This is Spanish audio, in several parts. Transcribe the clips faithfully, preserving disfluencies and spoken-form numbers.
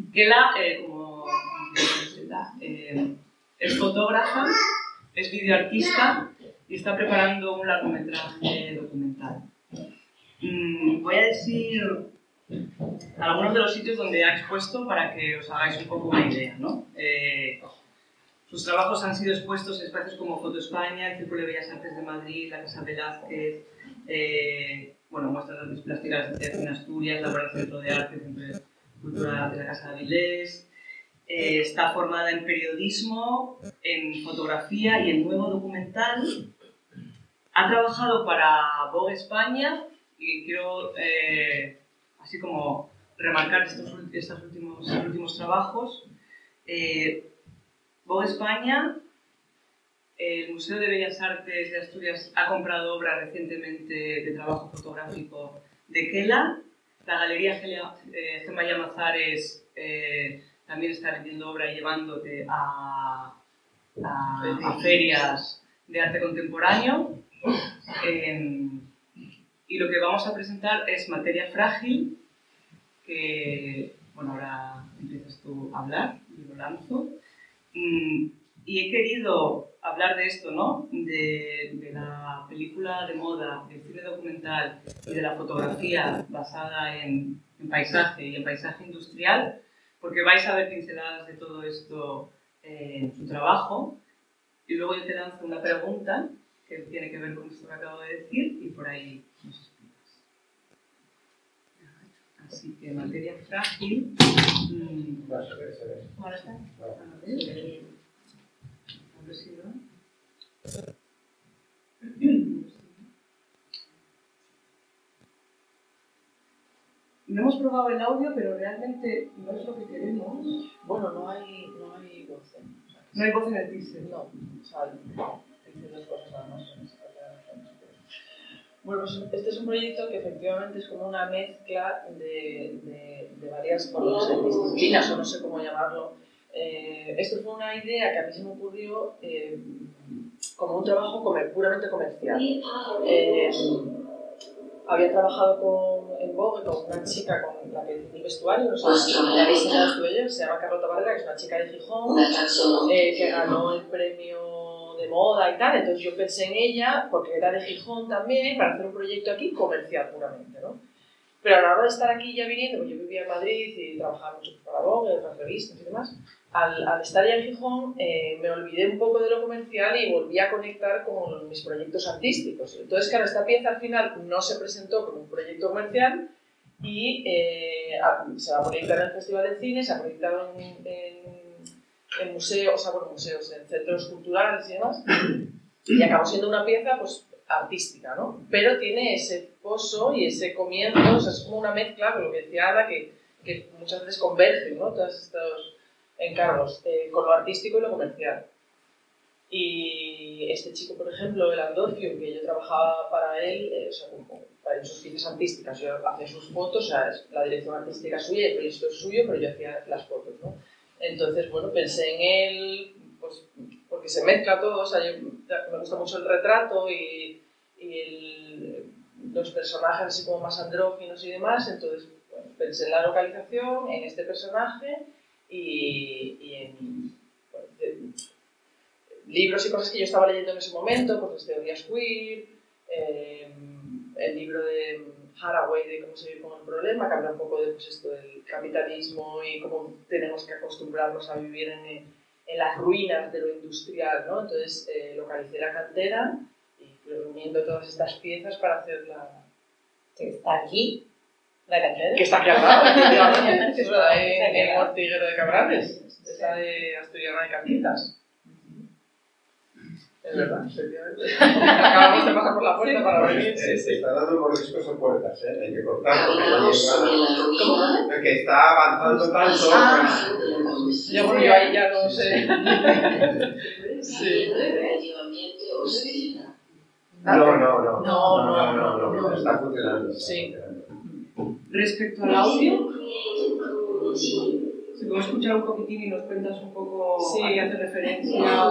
Kela, eh, como eh, es fotógrafa, es videoartista y está preparando un largometraje documental. Mm, voy a decir algunos de los sitios donde ha expuesto para que os hagáis un poco una idea, ¿no? Eh, sus trabajos han sido expuestos en espacios como Foto España, el Círculo de Bellas Artes de Madrid, la Casa Velázquez, eh, bueno, muestras de artes plásticas en Asturias, la Real Centro de Arte, Centro de Cultura de la Casa de Avilés. Eh, está formada en periodismo, en fotografía y en nuevo documental. Ha trabajado para Vogue España y quiero, eh, así como, remarcar estos, estos, últimos, estos últimos trabajos. Eh, Vogue España, el Museo de Bellas Artes de Asturias ha comprado obra recientemente de trabajo fotográfico de Kela. La Galería Gemma Llamazares eh, también está vendiendo obra y llevándote a, a, a ferias de arte contemporáneo. Eh, y lo que vamos a presentar es Materia Frágil, que, bueno, ahora empiezas tú a hablar y lo lanzo. Mm, y he querido hablar de esto, ¿no? De, de la película de moda, del cine documental y de la fotografía basada en, en paisaje y en paisaje industrial, porque vais a ver pinceladas de todo esto eh, en su trabajo. Y luego yo te lanzo una pregunta que tiene que ver con esto que acabo de decir y por ahí nos explicas. Así que Materia Frágil. Mmm, ¿Ahora está? A ver. A ver si va. No hemos probado el audio, pero realmente no es lo que queremos. Bueno, no hay, no hay voz. ¿eh? O sea, no hay voz en el teaser. No, o sea, dice dos cosas además. Bueno, pues este es un proyecto que efectivamente es como una mezcla de, de, de varias formas, disciplinas, o no sé cómo llamarlo. Eh, esto fue una idea que a mí se me ocurrió eh, como un trabajo comer, puramente comercial. Eh, había trabajado con, en Vogue con una chica con la que hice el vestuario, no sé si la habéis enseñado yo, se llama Carlota Barrera, que es una chica de Gijón, eh, que ganó el premio de moda y tal. Entonces yo pensé en ella, porque era de Gijón también, para hacer un proyecto aquí comercial puramente, ¿no? Pero a la hora de estar aquí ya viniendo, pues yo vivía en Madrid y trabajaba mucho para Vogue, en otras revistas y demás, al, al estar ya en Gijón eh, me olvidé un poco de lo comercial y volví a conectar con mis proyectos artísticos. Entonces, claro, esta pieza al final no se presentó como un proyecto comercial y eh, se va a proyectar en el Festival de Cine, se ha proyectado en, en, en museos, o sea, bueno, museos, en centros culturales y demás, y acabó siendo una pieza, pues, artística, ¿no? Pero tiene ese pozo y ese comienzo, o sea, es como una mezcla, con lo que decía Ada, que, que muchas veces convergen, ¿no? Todos estos encargos, eh, con lo artístico y lo comercial. Y este chico, por ejemplo, el Andorcio, que yo trabajaba para él, eh, o sea, como, para sus piezas artísticas, yo hacía sus fotos, o sea, la dirección artística es suya, el proyecto es suyo, pero yo hacía las fotos, ¿no? Entonces, bueno, pensé en él, pues, porque se mezcla todo, o sea, yo, me gusta mucho el retrato y, y el, los personajes así como más andróginos y demás, entonces, bueno, pensé en la localización, en este personaje y, y en bueno, de, libros y cosas que yo estaba leyendo en ese momento, pues las teorías queer, eh, el libro de Haraway de cómo se vive con el problema, que habla un poco de pues, esto del capitalismo y cómo tenemos que acostumbrarnos a vivir en, en las ruinas de lo industrial, ¿no? Entonces eh, localicé la cantera y fui reuniendo todas estas piezas para hacer la... que está aquí, la cantera. Que está aquí al lado, efectivamente, que está en el Ortiguero de Cabrales, esa de Asturiana de Cantitas. Es verdad, efectivamente. Acabamos de pasar por la puerta para venir. Se sí, sí. está dando mordiscos en puertas, ¿eh? Hay que cortar porque no llega. ¿Cómo? Que está avanzando tanto. Ah, pues... Ya, bueno, yo ahí ya no sé. Sí. No, no, no. No, no, no. no, no, no. Está funcionando. Sí. Respecto al audio, si podemos escuchar un poquitín y nos cuentas un poco sí. a qué hace referencia.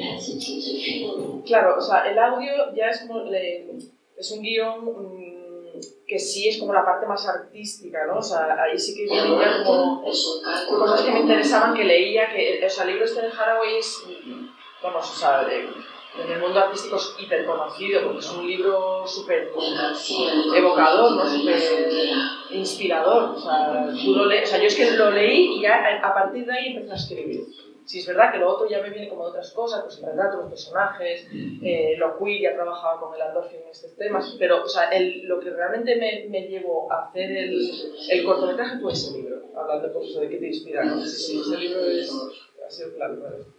Claro, o sea, el audio ya es como le, es un guión mmm, que sí es como la parte más artística, ¿no? O sea, ahí sí que viene ya como cosas que me interesaban, que leía, que, o sea, el libro este de Haraway es, vamos, o sea, de, en el mundo artístico es hiper conocido, porque es un libro súper evocador, ¿no? Súper inspirador, o sea, tú lo lees, o sea, yo es que lo leí y ya a partir de ahí empecé a escribir. Sí, es verdad que lo otro ya me viene como de otras cosas, pues el retrato, los personajes, eh, lo queer, ya trabajaba con el Andorfin en estos temas, pero o sea, el, lo que realmente me, me llevó a hacer el, el cortometraje fue ese libro, hablando pues, de qué te inspira, ¿no? Sí, sí, ese libro es, ha sido clave para esto.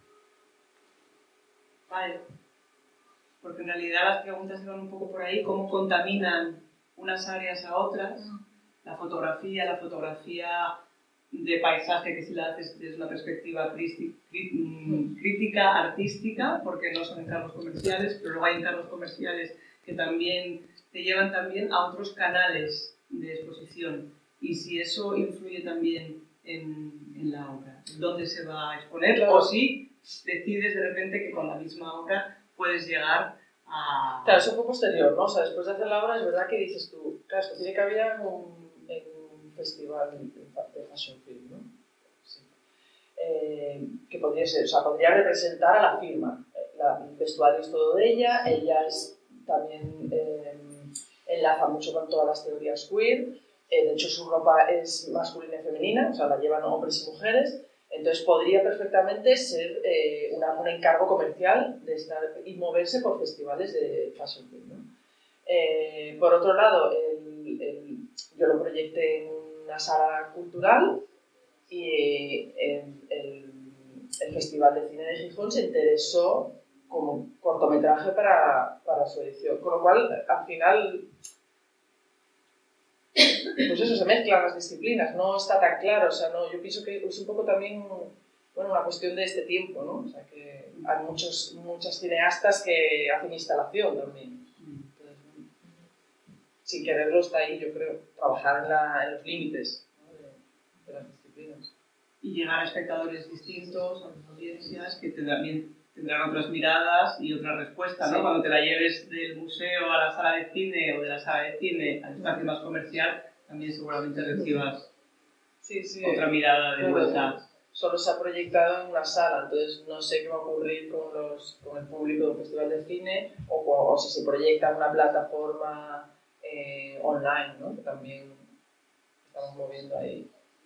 Vale, porque en realidad las preguntas iban un poco por ahí, cómo contaminan unas áreas a otras, la fotografía, la fotografía de paisaje, que si la haces desde una perspectiva crítica, artística, porque no son encargos comerciales, pero luego hay encargos comerciales que también te llevan también a otros canales de exposición, y si eso influye también en, en la obra, dónde se va a exponer, claro. O si decides de repente que con la misma obra puedes llegar a... Claro, eso fue posterior, ¿no? O sea, después de hacer la obra es verdad que dices tú, claro, esto tiene cabida en un, en un festival de fashion film, ¿no? Sí. Eh, que podría ser, o sea, podría representar a la firma. La, el vestuario es todo de ella, ella es también eh, enlaza mucho con todas las teorías queer, eh, de hecho su ropa es masculina y femenina, o sea, la llevan hombres y mujeres. Entonces podría perfectamente ser eh, una, un encargo comercial de estar y moverse por festivales de fashion film, ¿no? Eh, por otro lado, el, el, yo lo proyecté en una sala cultural y el, el, el Festival de Cine de Gijón se interesó como cortometraje para, para su edición, con lo cual al final... Pues eso, se mezclan las disciplinas, no está tan claro, o sea, no, yo pienso que es un poco también, bueno, una cuestión de este tiempo, ¿no? O sea, que hay muchos, muchas cineastas que hacen instalación también. Entonces, sin quererlo está ahí, yo creo, trabajar en, la, en los límites, ¿no? de, de las disciplinas. Y llegar a espectadores distintos, a las audiencias, que te, también tendrán otras miradas y otras respuestas, ¿no? Sí. Cuando te la lleves del museo a la sala de cine o de la sala de cine al espacio más comercial, también seguramente recibas sí, sí. otra mirada de vuelta. Solo se ha proyectado en una sala, entonces no sé qué va a ocurrir con, los, con el público del Festival de Cine o, o si se proyecta en una plataforma eh, online, ¿no? Que también estamos moviendo ahí.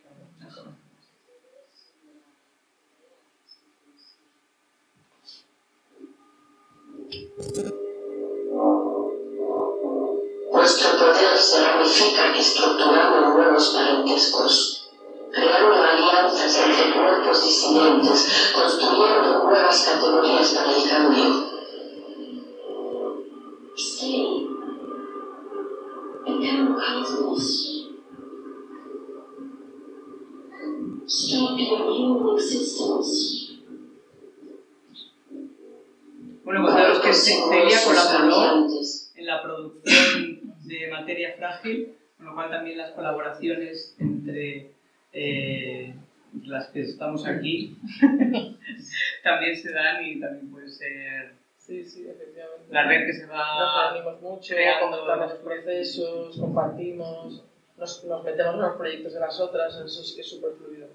Nuestro poder se ramifica estructurando nuevos parentescos, creando alianzas entre cuerpos disidentes, construyendo nuevas categorías para el cambio. Stay. Become cosmos. Start your new existence. Bueno, contaros que Celia colaboró en la producción de Materia Frágil, con lo cual también las colaboraciones entre eh, las que estamos aquí también se dan y también puede ser sí, sí, efectivamente. La red que se va nos reunimos mucho, comentamos los procesos, compartimos, nos, nos metemos en los proyectos de las otras, eso sí que es súper fluido.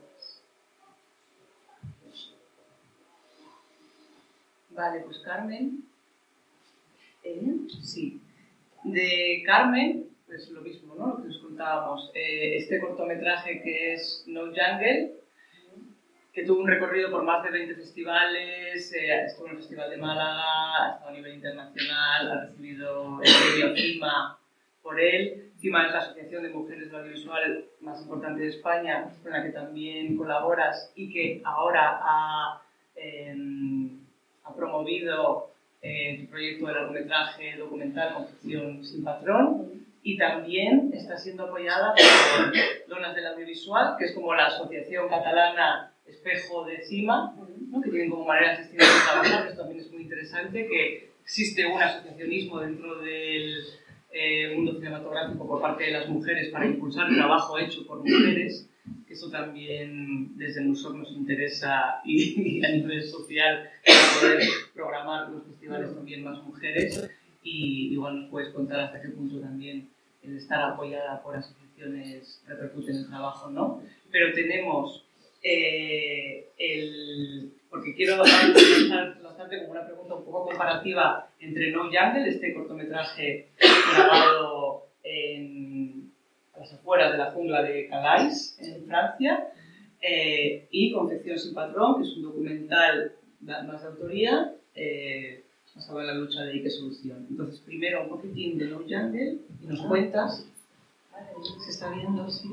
Vale, pues Carmen. ¿Eh? Sí. De Carmen, pues lo mismo, ¿no? Lo que os contábamos. Eh, este cortometraje que es No Jungle, que tuvo un recorrido por más de veinte festivales, eh, estuvo en el Festival de Málaga, ha estado a nivel internacional, ha recibido el premio CIMA por él. CIMA es la Asociación de Mujeres del Audiovisual más importante de España, con la que también colaboras y que ahora ha... Eh, ha promovido eh, el proyecto de largometraje documental Confección sin patrón y también está siendo apoyada por Donas del Audiovisual, que es como la asociación catalana espejo de CIMA, ¿no? Que tienen como maneras distintas de trabajar. Esto también es muy interesante, que existe un asociacionismo dentro del eh, mundo cinematográfico por parte de las mujeres para impulsar el trabajo hecho por mujeres. Eso también desde Musok nos interesa y, y a nivel social para poder programar los festivales también más mujeres y igual nos puedes contar hasta qué punto también el estar apoyada por asociaciones repercute en el trabajo, ¿no? Pero tenemos eh, el... porque quiero lanzarte como una pregunta un poco comparativa entre No Jungle, este cortometraje grabado en a las afueras de la jungla de Calais, en Francia, eh, y Confección sin patrón, que es un documental más de autoría, eh, basado en la lucha de Ike Solución. Entonces, primero un poquitín de No Jungle y nos cuentas. ¿Se está viendo? Sí.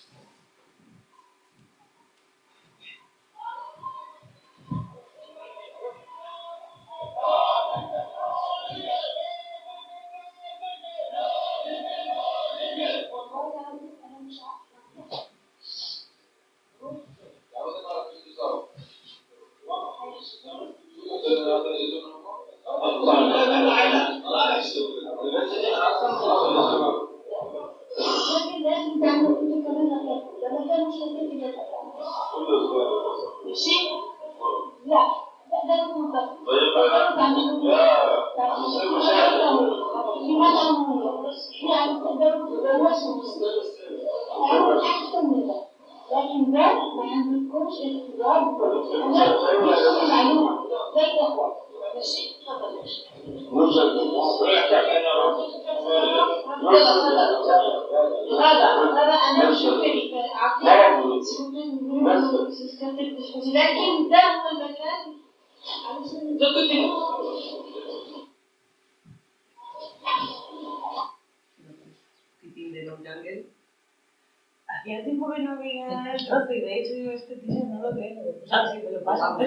Hacía tiempo que no veía el trozo y de hecho yo este teaser no lo tengo. O sea, sí me lo paso.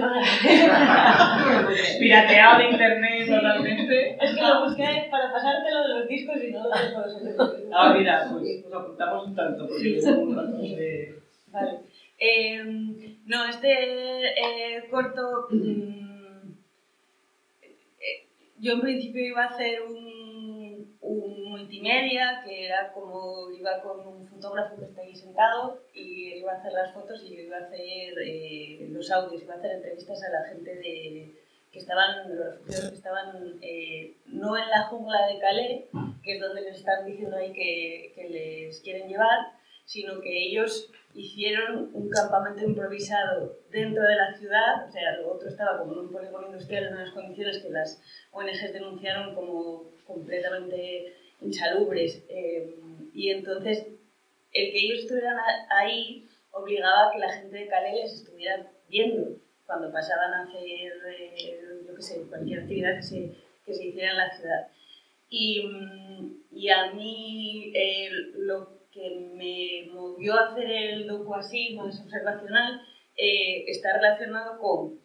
Pirateado de internet totalmente. Es que lo busqué para pasártelo de los discos y no lo tengo. Ah, mira, pues nos apuntamos un tanto porque tengo un rato de... Vale. Eh, no, este eh, corto... Mmm, eh, yo en principio iba a hacer un, un multimedia que era como iba con un fotógrafo que está ahí sentado y iba a hacer las fotos y yo iba a hacer eh, los audios, iba a hacer entrevistas a la gente de, que estaban, los refugiados que estaban eh, no en la jungla de Calais, que es donde les están diciendo ahí que, que les quieren llevar, sino que ellos hicieron un campamento improvisado dentro de la ciudad, o sea, lo otro estaba como en un polígono industrial en unas condiciones que las O N Ges denunciaron como completamente insalubres, eh, y entonces el que ellos estuvieran ahí obligaba a que la gente de Calais les estuviera viendo cuando pasaban a hacer, eh, yo qué sé, cualquier actividad que se, que se hiciera en la ciudad. Y, y a mí eh, lo que me movió a hacer el docu así, más observacional, eh, está relacionado con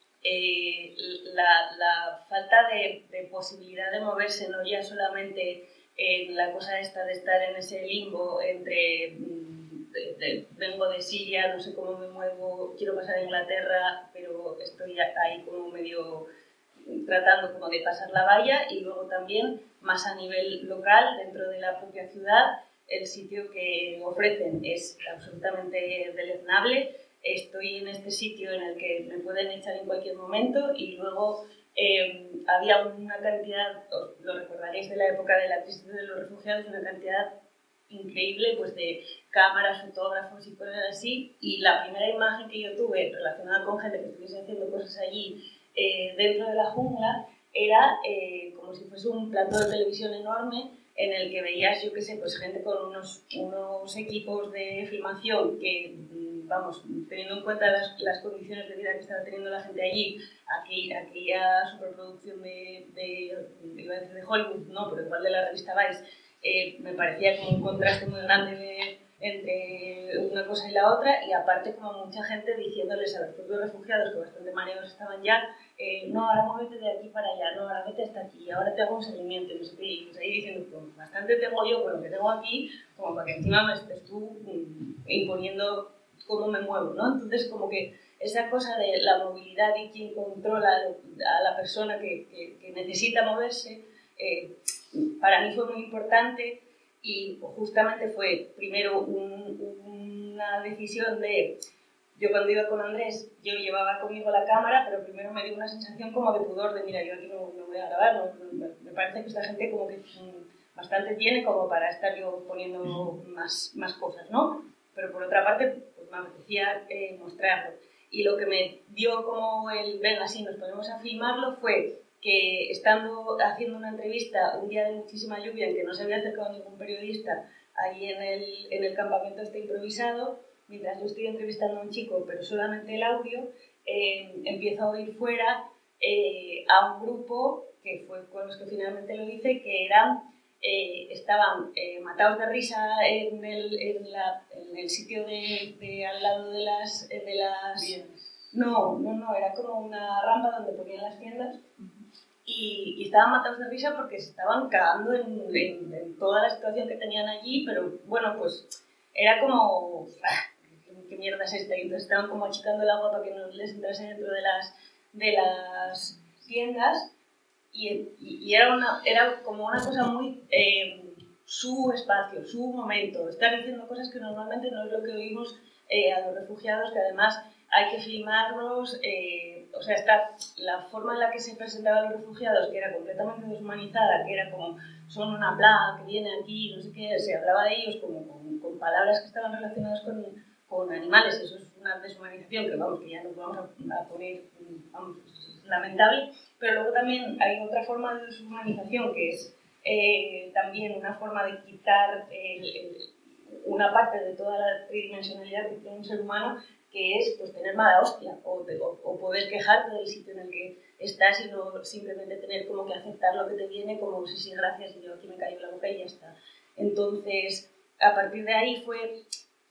eh, la, la falta de, de posibilidad de moverse, no ya solamente en la cosa esta de estar en ese limbo entre de, de, vengo de Siria, no sé cómo me muevo, quiero pasar a Inglaterra, pero estoy ahí como medio tratando como de pasar la valla, y luego también más a nivel local, dentro de la propia ciudad, el sitio que ofrecen es absolutamente deleznable. Estoy en este sitio en el que me pueden echar en cualquier momento, y luego eh, había una cantidad, os lo recordaréis de la época de la crisis de los refugiados, una cantidad increíble pues de cámaras, fotógrafos y cosas así, y la primera imagen que yo tuve relacionada con gente que estuviese haciendo cosas allí eh, dentro de la jungla era eh, como si fuese un plato de televisión enorme en el que veías, yo qué sé, pues gente con unos, unos equipos de filmación que, vamos, teniendo en cuenta las, las condiciones de vida que estaba teniendo la gente allí, aquí, aquella superproducción de, de, iba a decir de Hollywood, no, pero igual de la revista Vice, eh, me parecía como un contraste muy grande de, entre una cosa y la otra, y aparte como mucha gente diciéndoles a los propios refugiados que bastante mareados estaban ya, eh, no, ahora muévete de aquí para allá, no, ahora vete hasta aquí, ahora te hago un seguimiento, no sé qué, y pues ahí diciendo, pues bastante tengo yo con lo que tengo aquí, como para que encima me estés tú mm, imponiendo cómo me muevo, ¿no? Entonces como que esa cosa de la movilidad y quién controla a la persona que, que, que necesita moverse, eh, para mí fue muy importante. Y justamente fue primero un, una decisión de, yo cuando iba con Andrés, yo llevaba conmigo la cámara, pero primero me dio una sensación como de pudor, de mira, yo aquí no, no voy a grabar, no, me, me parece que esta gente como que bastante tiene como para estar yo poniendo más, más cosas, ¿no? Pero por otra parte, pues me apetecía eh, mostrarlo. Y lo que me dio como el, venga, así nos ponemos a filmarlo, fue que estando haciendo una entrevista un día de muchísima lluvia en que no se había acercado ningún periodista ahí en el, en el campamento este improvisado, mientras yo estoy entrevistando a un chico, pero solamente el audio, eh, empiezo a oír fuera eh, a un grupo, que fue con los que finalmente lo hice, que eran, eh, estaban eh, matados de risa en el, en la, en el sitio de, de al lado de las... De las no, no, no, era como una rampa donde ponían las tiendas. Y, y estaban matados de risa porque se estaban cagando en, en, en toda la situación que tenían allí, pero bueno, pues era como, ¿qué mierda es esta? Y entonces estaban como achicando el agua para que no les entrase dentro de las, de las tiendas y, y, y era, una, era como una cosa muy, eh, su espacio, su momento, estar diciendo cosas que normalmente no es lo que oímos eh, a los refugiados, que además hay que filmarlos, eh, o sea, está la forma en la que se presentaban los refugiados, que era completamente deshumanizada, que era como, son una plaga que viene aquí, no sé qué, se hablaba de ellos como con, con palabras que estaban relacionadas con, con animales, eso es una deshumanización que vamos, que ya nos vamos a, a poner, vamos, es lamentable, pero luego también hay otra forma de deshumanización que es eh, también una forma de quitar el, el, una parte de toda la tridimensionalidad que tiene un ser humano, que es pues, tener mala hostia o, o, o poder quejarte del sitio en el que estás y no simplemente tener como que aceptar lo que te viene como sí, sí, gracias y yo aquí me callo la boca y ya está. Entonces, a partir de ahí fue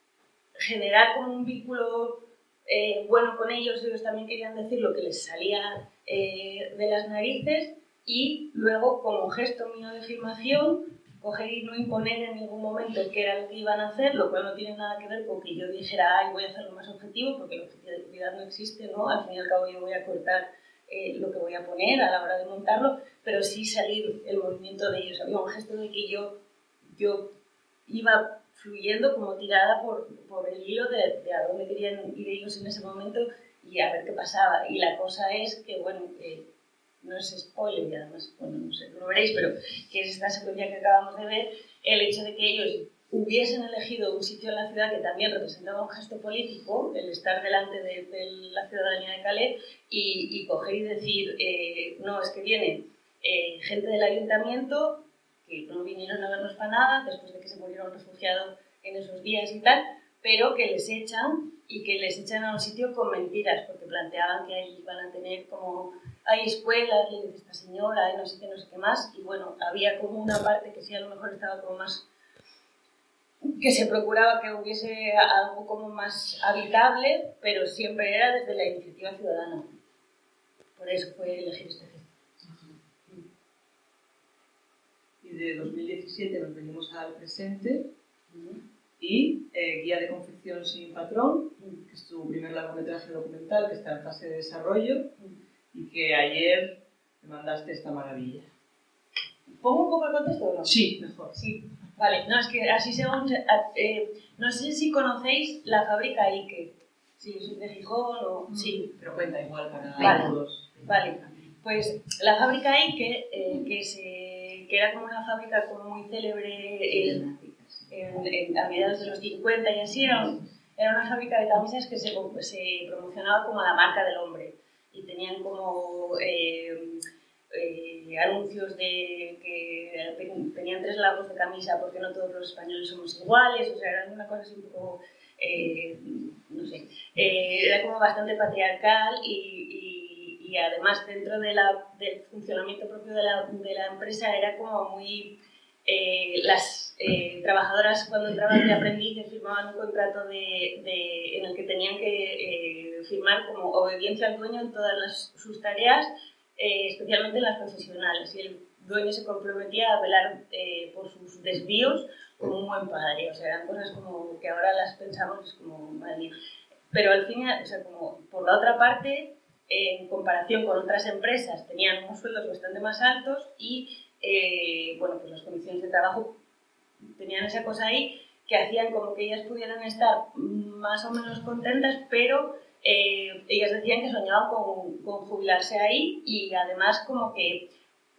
generar como un vínculo eh, bueno con ellos, ellos también querían decir lo que les salía eh, de las narices y luego como gesto mío de filmación coger y no imponer en ningún momento qué era lo que iban a hacer, lo cual no tiene nada que ver con que yo dijera, ay, voy a hacerlo más objetivo, porque la objetividad no existe, ¿no? Al fin y al cabo yo voy a cortar eh, lo que voy a poner a la hora de montarlo, pero sí salir el movimiento de ellos. Había un gesto de que yo, yo iba fluyendo como tirada por, por el hilo de, de a dónde querían ir ellos en ese momento y a ver qué pasaba. Y la cosa es que, bueno, eh, no es spoiler y además, bueno, no sé, lo veréis, pero que es esta secuencia que acabamos de ver, el hecho de que ellos hubiesen elegido un sitio en la ciudad que también representaba un gesto político, el estar delante de, de la ciudadanía de Calais y, y coger y decir, eh, no, es que viene eh, gente del ayuntamiento que no vinieron a vernos para nada, después de que se murieron refugiados en esos días y tal, pero que les echan y que les echan a un sitio con mentiras, porque planteaban que ahí iban a tener como, hay escuelas, le dice esta señora, hay no sé qué, no sé qué más, y bueno, había como una parte que sí a lo mejor estaba como más, que se procuraba que hubiese algo como más habitable, pero siempre era desde la iniciativa ciudadana. Por eso fue elegir este gesto. Y de dos mil diecisiete nos venimos al presente. Uh-huh. Y eh, Guía de confección sin patrón, que es tu primer largometraje documental que está en fase de desarrollo y que ayer me mandaste esta maravilla. ¿Pongo un poco el contexto o no? Sí, mejor. Sí. Vale, no, es que así según... Eh, no sé si conocéis la fábrica Ike. Si sois de Gijón o... Mm. Sí. Pero cuenta igual para vale. todos. Vale, pues la fábrica Ike, eh, que, se, que era como una fábrica como muy célebre... El, En, en, a mediados de los cincuenta y así, era, era una fábrica de camisas que se, se promocionaba como la marca del hombre y tenían como eh, eh, anuncios de que tenían tres largos de camisa porque no todos los españoles somos iguales, o sea, era una cosa así un poco, eh, no sé, eh, era como bastante patriarcal y, y, y además dentro de la, del funcionamiento propio de la, de la empresa era como muy... Eh, las eh, trabajadoras cuando entraban de aprendiz firmaban un contrato de, de, en el que tenían que eh, firmar como obediencia al dueño en todas las, sus tareas, eh, especialmente en las profesionales, y el dueño se comprometía a velar eh, por sus desvíos como un buen padre, o sea, eran cosas como que ahora las pensamos es como, madre mía, pero al final, o sea, como por la otra parte, eh, en comparación con otras empresas, tenían unos sueldos bastante más altos y Eh, bueno, pues las condiciones de trabajo tenían esa cosa ahí que hacían como que ellas pudieran estar más o menos contentas, pero eh, ellas decían que soñaban con, con jubilarse ahí y además como que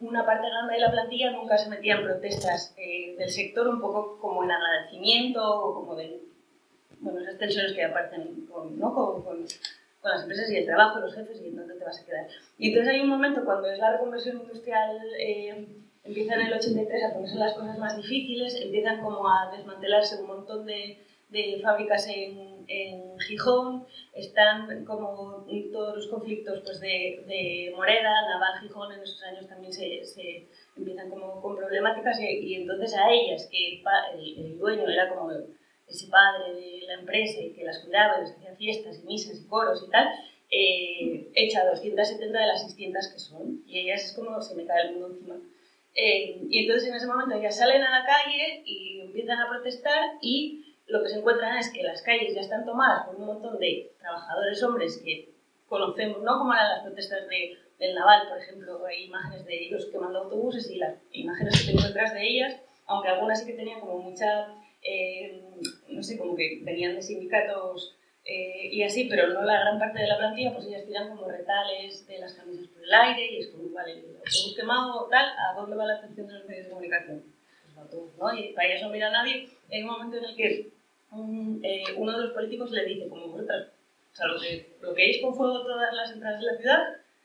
una parte grande de la plantilla nunca se metía en protestas eh, del sector, un poco como en agradecimiento o como de, bueno, esas tensiones que aparecen con, ¿no? con, con, con las empresas y el trabajo, los jefes y en dónde te vas a quedar. Y entonces hay un momento cuando es la reconversión industrial, eh, empieza en el ochenta y tres a ponerse las cosas más difíciles, empiezan como a desmantelarse un montón de, de fábricas en, en Gijón, están como todos los conflictos pues, de, de Moreda, Naval, Gijón, en esos años también se, se empiezan como con problemáticas y, y entonces a ellas, que el, el, el dueño era como ese padre de la empresa y que las cuidaba, les hacía fiestas y misas y coros y tal, eh, echa doscientas setenta de las seiscientas que son y ellas es como se me cae el mundo encima. Eh, y entonces en ese momento ellas salen a la calle y empiezan a protestar y lo que se encuentran es que las calles ya están tomadas por un montón de trabajadores hombres que conocemos, ¿no? Como eran las protestas de, del Naval, por ejemplo, hay imágenes de ellos quemando autobuses y las imágenes que tengo detrás de ellas, aunque algunas sí que tenían como mucha, eh, no sé, como que venían de sindicatos eh, y así, pero no la gran parte de la plantilla, pues ellas tiran como retales de las camisas por el aire y es como, vale, el autobús quemado, tal, ¿a dónde va la atención de los medios de comunicación? Pues el autobús, ¿no? Y para ellas no mira a nadie. Hay un momento en el que un, eh, uno de los políticos le dice, como vosotras, o sea, lo que bloqueéis con fuego todas las entradas de la ciudad,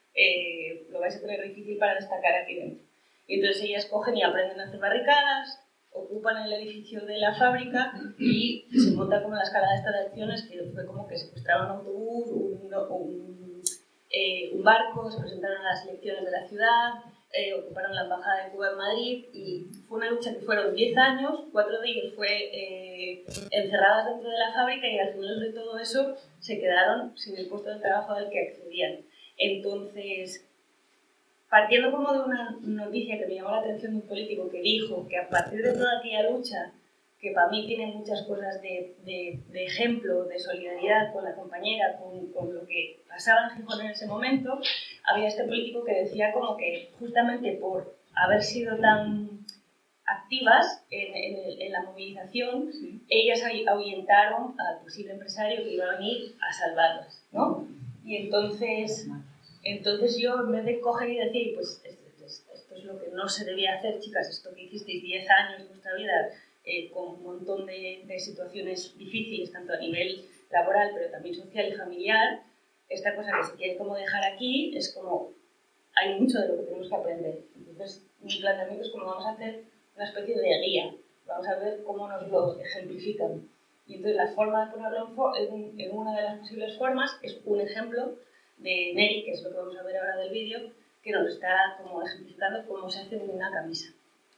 eh, lo vais a tener difícil para destacar aquí dentro. Y entonces ellas cogen y aprenden a hacer barricadas, ocupan el edificio de la fábrica y se monta como la escalada esta de acciones que fue como que secuestraron un autobús, un, un, eh, un barco, se presentaron a las elecciones de la ciudad, eh, ocuparon la embajada de Cuba en Madrid y fue una lucha que fueron diez años, cuatro de ellos fue eh, encerradas dentro de la fábrica y al final de todo eso se quedaron sin el puesto de trabajo al que accedían. Entonces, partiendo como de una noticia que me llamó la atención de un político que dijo que a partir de toda aquella lucha, que para mí tiene muchas cosas de, de, de ejemplo, de solidaridad con la compañera, con, con lo que pasaba en Gijón en ese momento, había este político que decía como que justamente por haber sido tan activas en, en, en la movilización, sí, ellas ahuyentaron al posible empresario que iba a venir a salvarlas, ¿no? Y entonces... Entonces yo, en vez de coger y decir, pues esto, esto es lo que no se debía hacer, chicas, esto que hicisteis diez años de vuestra vida eh, con un montón de, de situaciones difíciles, tanto a nivel laboral, pero también social y familiar, esta cosa que se quiere como dejar aquí es como, hay mucho de lo que tenemos que aprender. Entonces, mi planteamiento es como vamos a hacer una especie de guía, vamos a ver cómo nos lo ejemplifican. Y entonces la forma de ponerlo en, en una de las posibles formas es un ejemplo de Neri, que es lo que vamos a ver ahora del vídeo, que nos está como ejemplificando cómo se hace una camisa.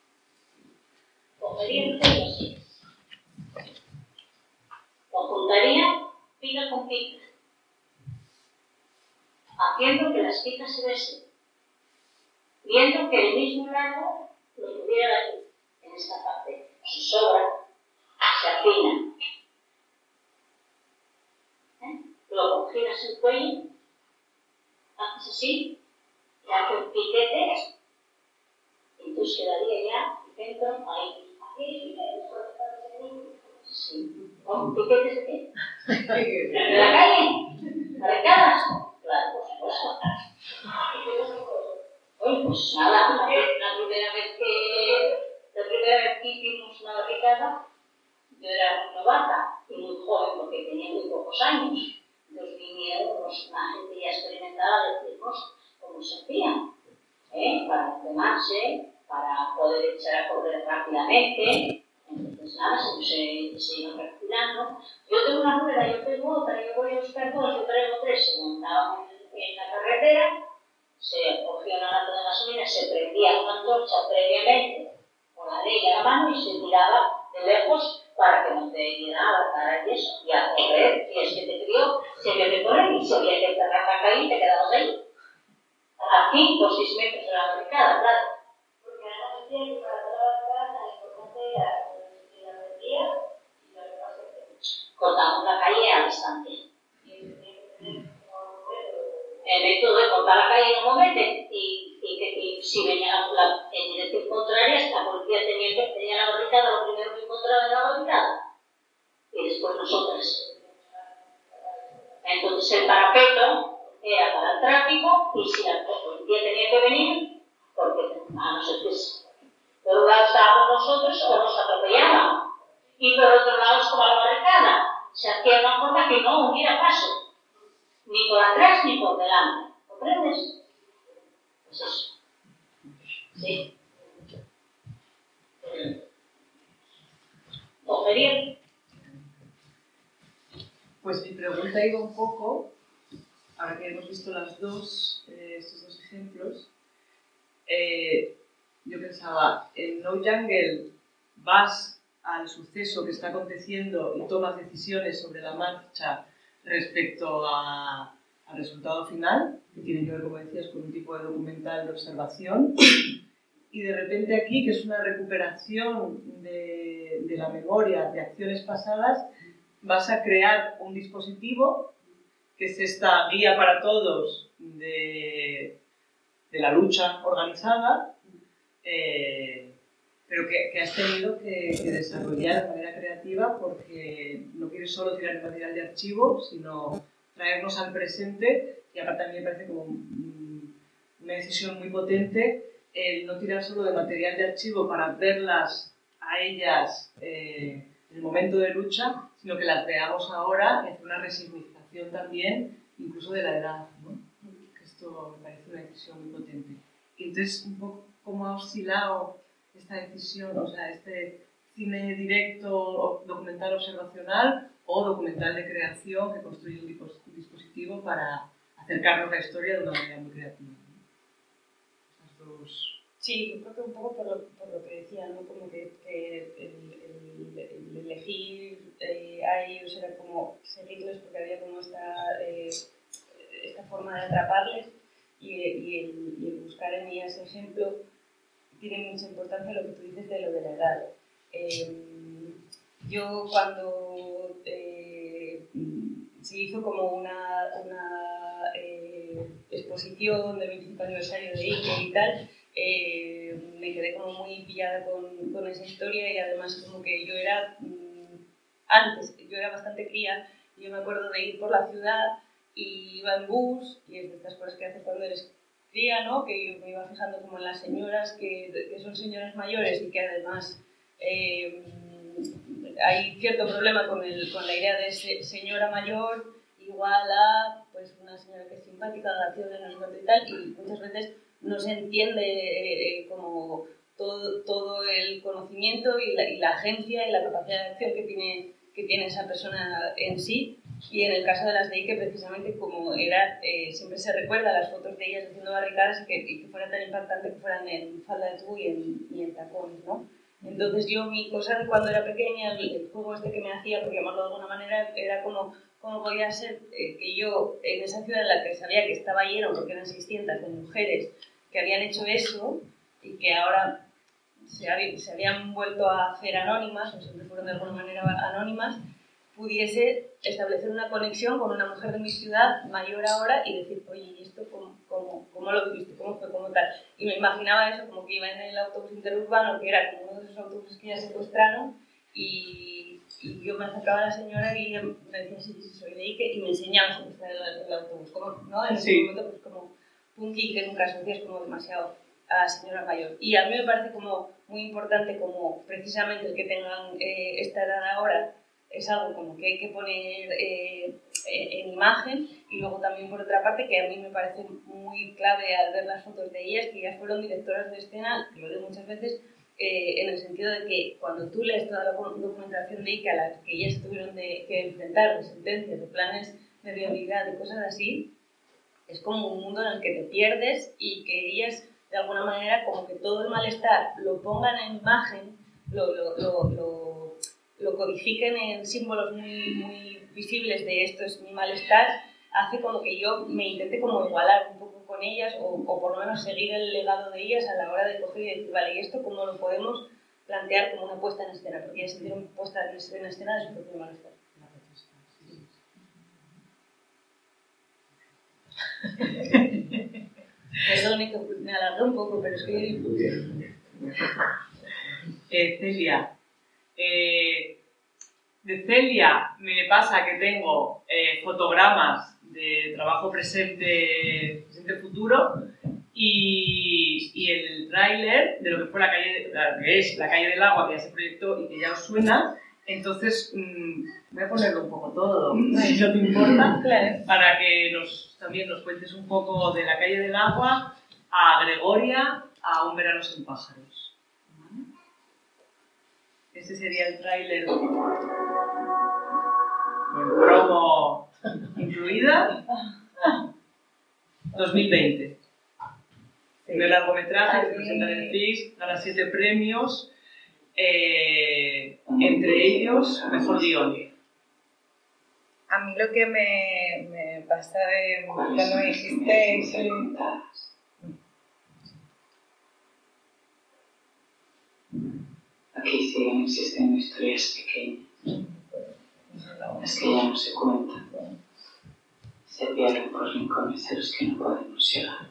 Cogería el pelo así. Lo juntaría pica con pica, haciendo que las picas se besen, viendo que el mismo lado lo tuviera aquí, en esta parte. Si sobra, se afina. ¿Eh? Luego giras el cuello, haces así, y haces un piquete, y entonces quedaría ya dentro, ahí. Aquí, sí. ¿Con piquetes de qué? ¿De la calle? ¿Barricadas? Claro, por supuesto. Oye, pues nada, la primera vez que, la primera vez que hicimos una barricada, yo era muy novata y muy joven porque tenía muy pocos años. Nos vinieron pues, una gente ya experimentada a decirnos cómo se hacía, ¿eh? Para quemarse, para poder echar a correr rápidamente. Entonces nada, se, se, se iban reculando. Yo tengo una rueda, yo tengo otra, yo voy a buscar dos, yo traigo tres, se montaban en, en la carretera, se cogía una lata de gasolina, se prendía una antorcha previamente con la leña a la mano y se tiraba de lejos para que no te diera a la cara y eso, y a correr, y es que te crió, se había que correr y se había que cerrar la calle y te quedabas ahí. A cinco o seis metros de la barricada, claro. Porque además decía que para toda la barricada la importante era que la vendía y lo que pasa es que cortamos la calle a distancia. El método de cortar la calle en un momento y, y que y si venía la, la, en dirección contraria, la policía tenía, que, tenía la barricada, lo primero que encontraba era la barricada y después nosotras. Entonces el parapeto era para el tráfico y si la policía tenía que venir, porque a no ser que por un lado estábamos nosotros o nos atropellaban, y por otro lado estaba la barricada. Se hacía de una forma que no hubiera paso, ni por atrás ni por delante. ¿Comprendes? Pues eso. Sí. ¿Oferir? Pues mi pregunta iba un poco, ahora que hemos visto las dos, eh, estos dos ejemplos, eh, yo pensaba, en No Jungle vas al suceso que está aconteciendo y tomas decisiones sobre la marcha respecto a, al resultado final, que tiene que ver, como decías, con un tipo de documental de observación, y de repente aquí, que es una recuperación de, de la memoria de acciones pasadas, vas a crear un dispositivo que es esta guía para todos de, de la lucha organizada, eh, pero que, que has tenido que, que desarrollar de manera creativa porque no quieres solo tirar el material de archivo, sino traernos al presente, y ahora también me parece como un, una decisión muy potente el no tirar solo de material de archivo para verlas a ellas eh, en el momento de lucha, sino que las veamos ahora y hacer una resignificación también, incluso de la edad, ¿no? Esto me parece una decisión muy potente. Y entonces, un poco, ¿cómo ha oscilado esta decisión? O sea, este cine directo, documental observacional o documental de creación que construye un dispositivo para acercarnos a la historia de una manera muy creativa. Esas dos... Sí, yo creo que un poco por lo, por lo que decía, ¿no? Como que, que el, el, el elegir eh, a ellos era como seguirles porque había como esta, eh, esta forma de atraparles, y, y, el, y el buscar en ellas ese ejemplo tiene mucha importancia lo que tú dices de lo de la edad. Eh, yo cuando eh, se hizo como una, una eh, exposición del veinticinco aniversario de Ike y tal, eh, me quedé como muy pillada con, con esa historia, y además como que yo era, mmm, antes, yo era bastante cría, y yo me acuerdo de ir por la ciudad y iba en bus, y es de estas cosas que haces cuando eres cría, ¿no? Que yo me iba fijando como en las señoras, que, que son señoras mayores y que además eh, hay cierto problema con, el, con la idea de se, señora mayor igual a pues, una señora que es simpática, graciosa, no sé cuánto y tal, y muchas veces no se entiende eh, como todo, todo el conocimiento y la, y la agencia y la capacidad de acción que tiene, que tiene esa persona en sí. Y en el caso de las de Ike, precisamente como era, eh, siempre se recuerda las fotos de ellas haciendo barricadas y que, y que fuera tan impactante que fueran en falda de tubo y en, y en tacones, ¿no? Entonces yo, mi cosa de cuando era pequeña, el, el juego este que me hacía, por llamarlo de alguna manera, era como cómo podía ser eh, que yo, en esa ciudad en la que sabía que estaba lleno, porque eran seiscientas de mujeres que habían hecho eso y que ahora se, hab, se habían vuelto a hacer anónimas, o siempre fueron de alguna manera anónimas, pudiese establecer una conexión con una mujer de mi ciudad mayor ahora y decir, oye, ¿y esto cómo, cómo, cómo lo viviste? ¿Cómo fue? ¿Cómo tal? Y me imaginaba eso, como que iba en el autobús interurbano, que era como uno de esos autobuses que ya secuestraron, y, y yo me acercaba a la señora y ella me decía, sí, sí, soy de Ike, y me enseñaba a secuestrar el, el autobús, como, ¿no? En ese sí. momento, pues como punky, que nunca asocias como demasiado a la señora mayor. Y a mí me parece como muy importante, como precisamente el que tengan eh, esta edad ahora, es algo como que hay que poner eh, en imagen, y luego también por otra parte que a mí me parece muy clave al ver las fotos de ellas, que ellas fueron directoras de escena, que lo digo muchas veces, eh, en el sentido de que cuando tú lees toda la documentación de Ike a la que ellas tuvieron de, que enfrentar, de sentencias, de planes de viabilidad, de cosas así, es como un mundo en el que te pierdes, y que ellas de alguna manera como que todo el malestar lo pongan en imagen, lo, lo, lo, lo lo codifiquen en símbolos muy, muy visibles de esto es mi malestar, hace como que yo me intente como igualar un poco con ellas, o, o por lo menos seguir el legado de ellas a la hora de coger y decir, vale, ¿y esto cómo lo podemos plantear como una puesta en escena? Porque ellas se dieron puesta en escena de su propio malestar. Perdón, que me alargué un poco, pero es que... Eh, Celia, Eh, de Celia me pasa que tengo eh, fotogramas de trabajo presente, presente futuro, Y, y el tráiler de lo que fue la calle, lo que es la calle del agua, que ya se proyectó y que ya os suena. Entonces, mmm, voy a ponerlo un poco todo, si no te importa, Claro. para que nos, también nos cuentes un poco de la calle del agua a Gregoria, a Un verano sin pájaros. Ese sería el tráiler con promo incluida. dos mil veinte. Primer largometraje que se presenta en el C I S, gana siete premios, eh, entre ellos Mejor Guión. A mí lo que me, me pasa de cuando me dijiste que... Aquí siguen existiendo historias pequeñas, las que ya no se cuentan, se pierden por rincones a los que no podemos llegar.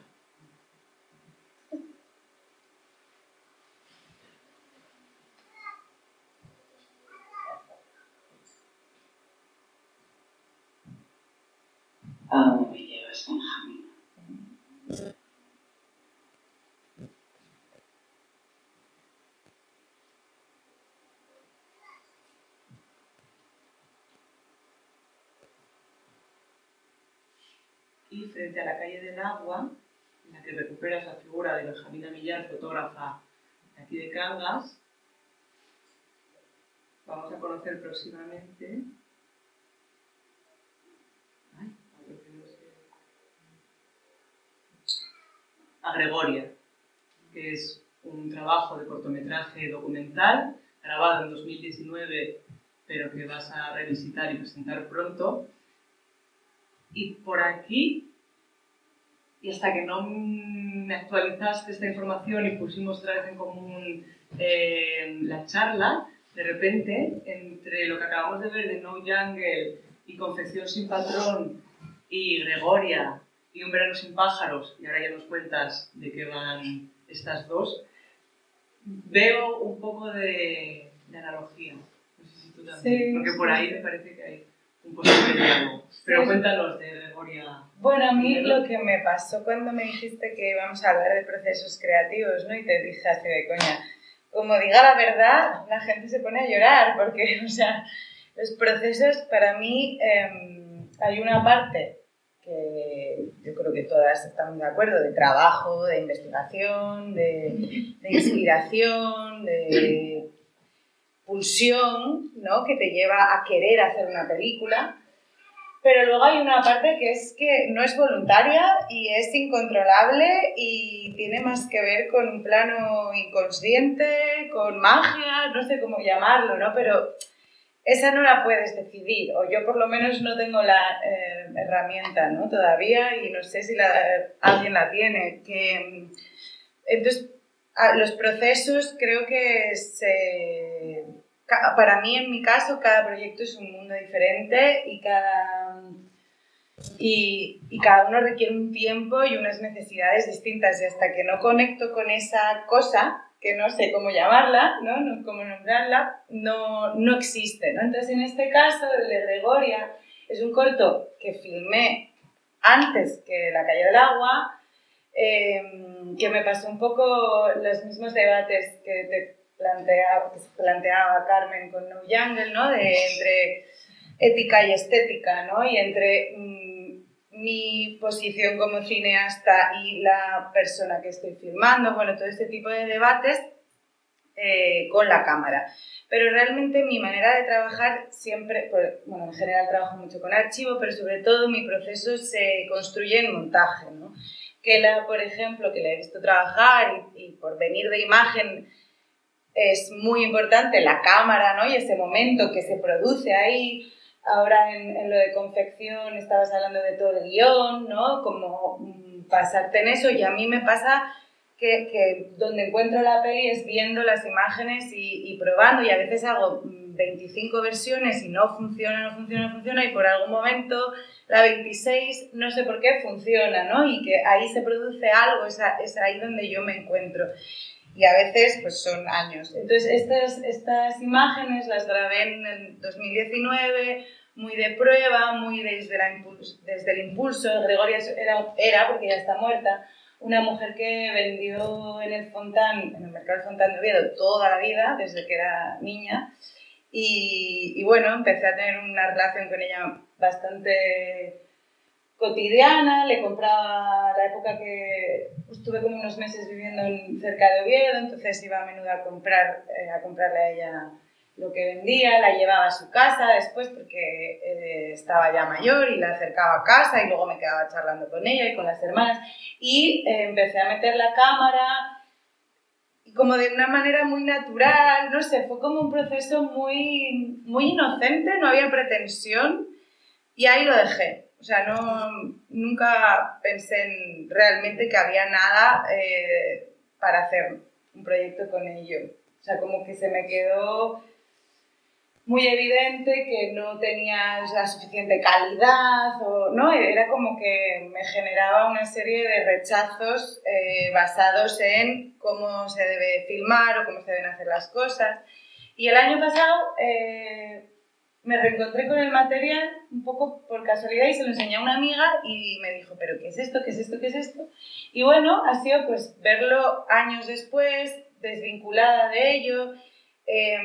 ¿A dónde me llevas, Benjamín? Y frente a la calle del agua, en la que recuperas la figura de Benjamina Millar, fotógrafa de aquí de Cangas, vamos a conocer próximamente Ay, no sé. a Gregoria, que es un trabajo de cortometraje documental grabado en dos mil diecinueve, pero que vas a revisitar y presentar pronto. Y por aquí, y hasta que no me actualizaste esta información y pusimos otra vez en común eh, la charla, de repente, entre lo que acabamos de ver de No Jungle y Confección sin patrón y Gregoria y Un verano sin pájaros, y ahora ya nos cuentas de qué van estas dos, veo un poco de, de analogía. No sé si tú también, Sí, porque por sí. ahí me parece que hay un posible diálogo. Pero Sí. cuéntanos de Gregoria. Bueno, a mí lo que me pasó cuando me dijiste que íbamos a hablar de procesos creativos, ¿no? Y te dije así de coña, como diga la verdad, la gente se pone a llorar, porque, o sea, los procesos, para mí, eh, hay una parte que yo creo que todas estamos de acuerdo, de trabajo, de investigación, de, de inspiración, de pulsión, ¿no? Que te lleva a querer hacer una película. Pero luego hay una parte que es que no es voluntaria y es incontrolable y tiene más que ver con un plano inconsciente, con magia, no sé cómo llamarlo, ¿no? Pero esa no la puedes decidir, o yo por lo menos no tengo la eh, herramienta, ¿no? Todavía, y no sé si la, alguien la tiene. Que, entonces, a, los procesos creo que se... Para mí, en mi caso, cada proyecto es un mundo diferente y cada, y, y cada uno requiere un tiempo y unas necesidades distintas. Y hasta que no conecto con esa cosa, que no sé cómo llamarla, ¿no? No cómo nombrarla, no, no existe, ¿no? Entonces, en este caso, el de Gregoria es un corto que filmé antes que La calle del agua, eh, que me pasó un poco los mismos debates que te planteaba, que se planteaba Carmen con No Jungle, ¿no? De entre ética y estética, ¿no? Y entre mmm, mi posición como cineasta y la persona que estoy filmando, bueno, todo este tipo de debates eh, con la cámara. Pero realmente mi manera de trabajar siempre, bueno, en general trabajo mucho con archivo, pero sobre todo mi proceso se construye en montaje, ¿no? Que la, por ejemplo, que la he visto trabajar y, y por venir de imagen, es muy importante la cámara, ¿no? Y ese momento que se produce ahí. Ahora en, en lo de confección estabas hablando de todo el guión, ¿no? Como mm, pasarte en eso, y a mí me pasa que, que donde encuentro la peli es viendo las imágenes y, y probando, y a veces hago veinticinco versiones y no funciona, no funciona, no funciona, y por algún momento la veintiséis no sé por qué funciona, ¿no? Y que ahí se produce algo, es, a, es ahí donde yo me encuentro. Y a veces pues son años. Entonces estas, estas imágenes las grabé en el dos mil diecinueve, muy de prueba, muy desde, la impuls- desde el impulso. Gregoria era, era, porque ya está muerta, una mujer que vendió en el Fontán, en el mercado del Fontán de Oviedo toda la vida, desde que era niña. Y, y bueno, empecé a tener una relación con ella bastante cotidiana. Le compraba, la época que estuve como unos meses viviendo en, cerca de Oviedo, entonces iba a menudo a, comprar, eh, a comprarle a ella lo que vendía, la llevaba a su casa después porque eh, estaba ya mayor y la acercaba a casa y luego me quedaba charlando con ella y con las hermanas y eh, empecé a meter la cámara como de una manera muy natural, no sé, fue como un proceso muy, muy inocente, no había pretensión y ahí lo dejé. O sea, no, nunca pensé en realmente que había nada eh, para hacer un proyecto con ello. O sea, como que se me quedó muy evidente que no tenía la suficiente calidad, o, ¿no? Era como que me generaba una serie de rechazos eh, basados en cómo se debe filmar o cómo se deben hacer las cosas. Y el año pasado eh, me reencontré con el material un poco por casualidad y se lo enseñé a una amiga y me dijo, ¿pero qué es esto? ¿Qué es esto? ¿Qué es esto? Y bueno, ha sido pues verlo años después, desvinculada de ello, eh,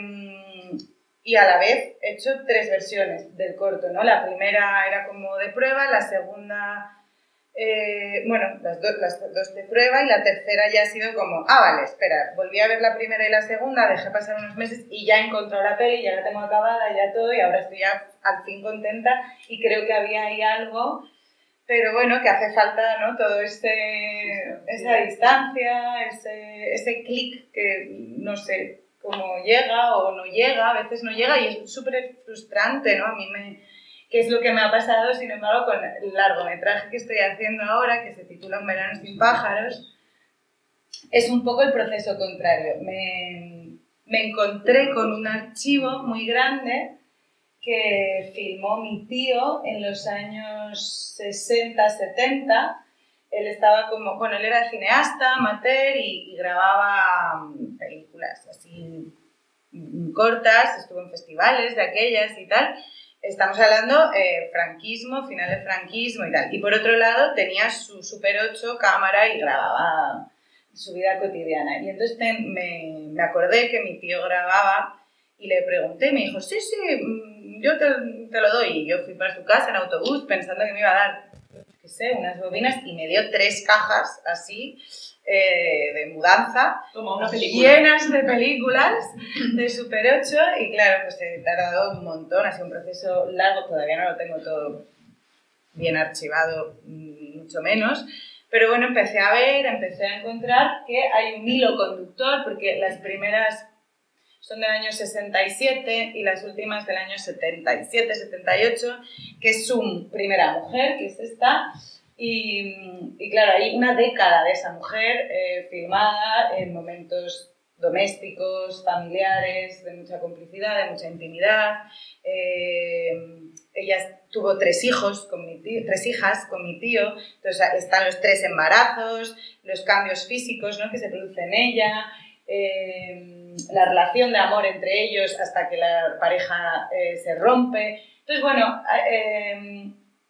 y a la vez he hecho tres versiones del corto, ¿no? La primera era como de prueba, la segunda, eh, bueno, las, do, las dos de prueba y la tercera ya ha sido como, ah, vale, espera, volví a ver la primera y la segunda, dejé pasar unos meses y ya he encontrado la peli, ya la tengo acabada, ya todo y ahora estoy ya al fin contenta y creo que había ahí algo, pero bueno, que hace falta, ¿no? Todo ese, esa distancia, ese, ese clic que, no sé, cómo llega o no llega, a veces no llega y es súper frustrante, ¿no? A mí me... que es lo que me ha pasado, sin embargo, con el largometraje que estoy haciendo ahora, que se titula Un verano sin pájaros, es un poco el proceso contrario. Me, me encontré con un archivo muy grande que filmó mi tío en los años sesenta, setenta. Él estaba como, bueno, él era cineasta, amateur y, y grababa películas así cortas, estuvo en festivales de aquellas y tal. Estamos hablando eh, franquismo, final de franquismo y tal. Y por otro lado tenía su Super ocho cámara y grababa su vida cotidiana. Y entonces te, me, me acordé que mi tío grababa y le pregunté, me dijo, sí, sí, yo te, te lo doy. Y yo fui para su casa en autobús pensando que me iba a dar, qué sé, unas bobinas y me dio tres cajas así eh, de mudanza, como una película, llenas de películas de Super ocho y claro, pues he tardado un montón, ha sido un proceso largo, todavía no lo tengo todo bien archivado, mucho menos, pero bueno, empecé a ver, empecé a encontrar que hay un hilo conductor porque las primeras son del año sesenta y siete y las últimas del año setenta y siete, setenta y ocho, que es su primera mujer, que es esta, y, y claro, hay una década de esa mujer eh, filmada en momentos domésticos, familiares, de mucha complicidad, de mucha intimidad. Eh, ella tuvo tres hijos con mi tío, tres hijas con mi tío, entonces están los tres embarazos, los cambios físicos, ¿no?, que se producen en ella, eh, la relación de amor entre ellos hasta que la pareja eh, se rompe. Entonces, bueno, eh,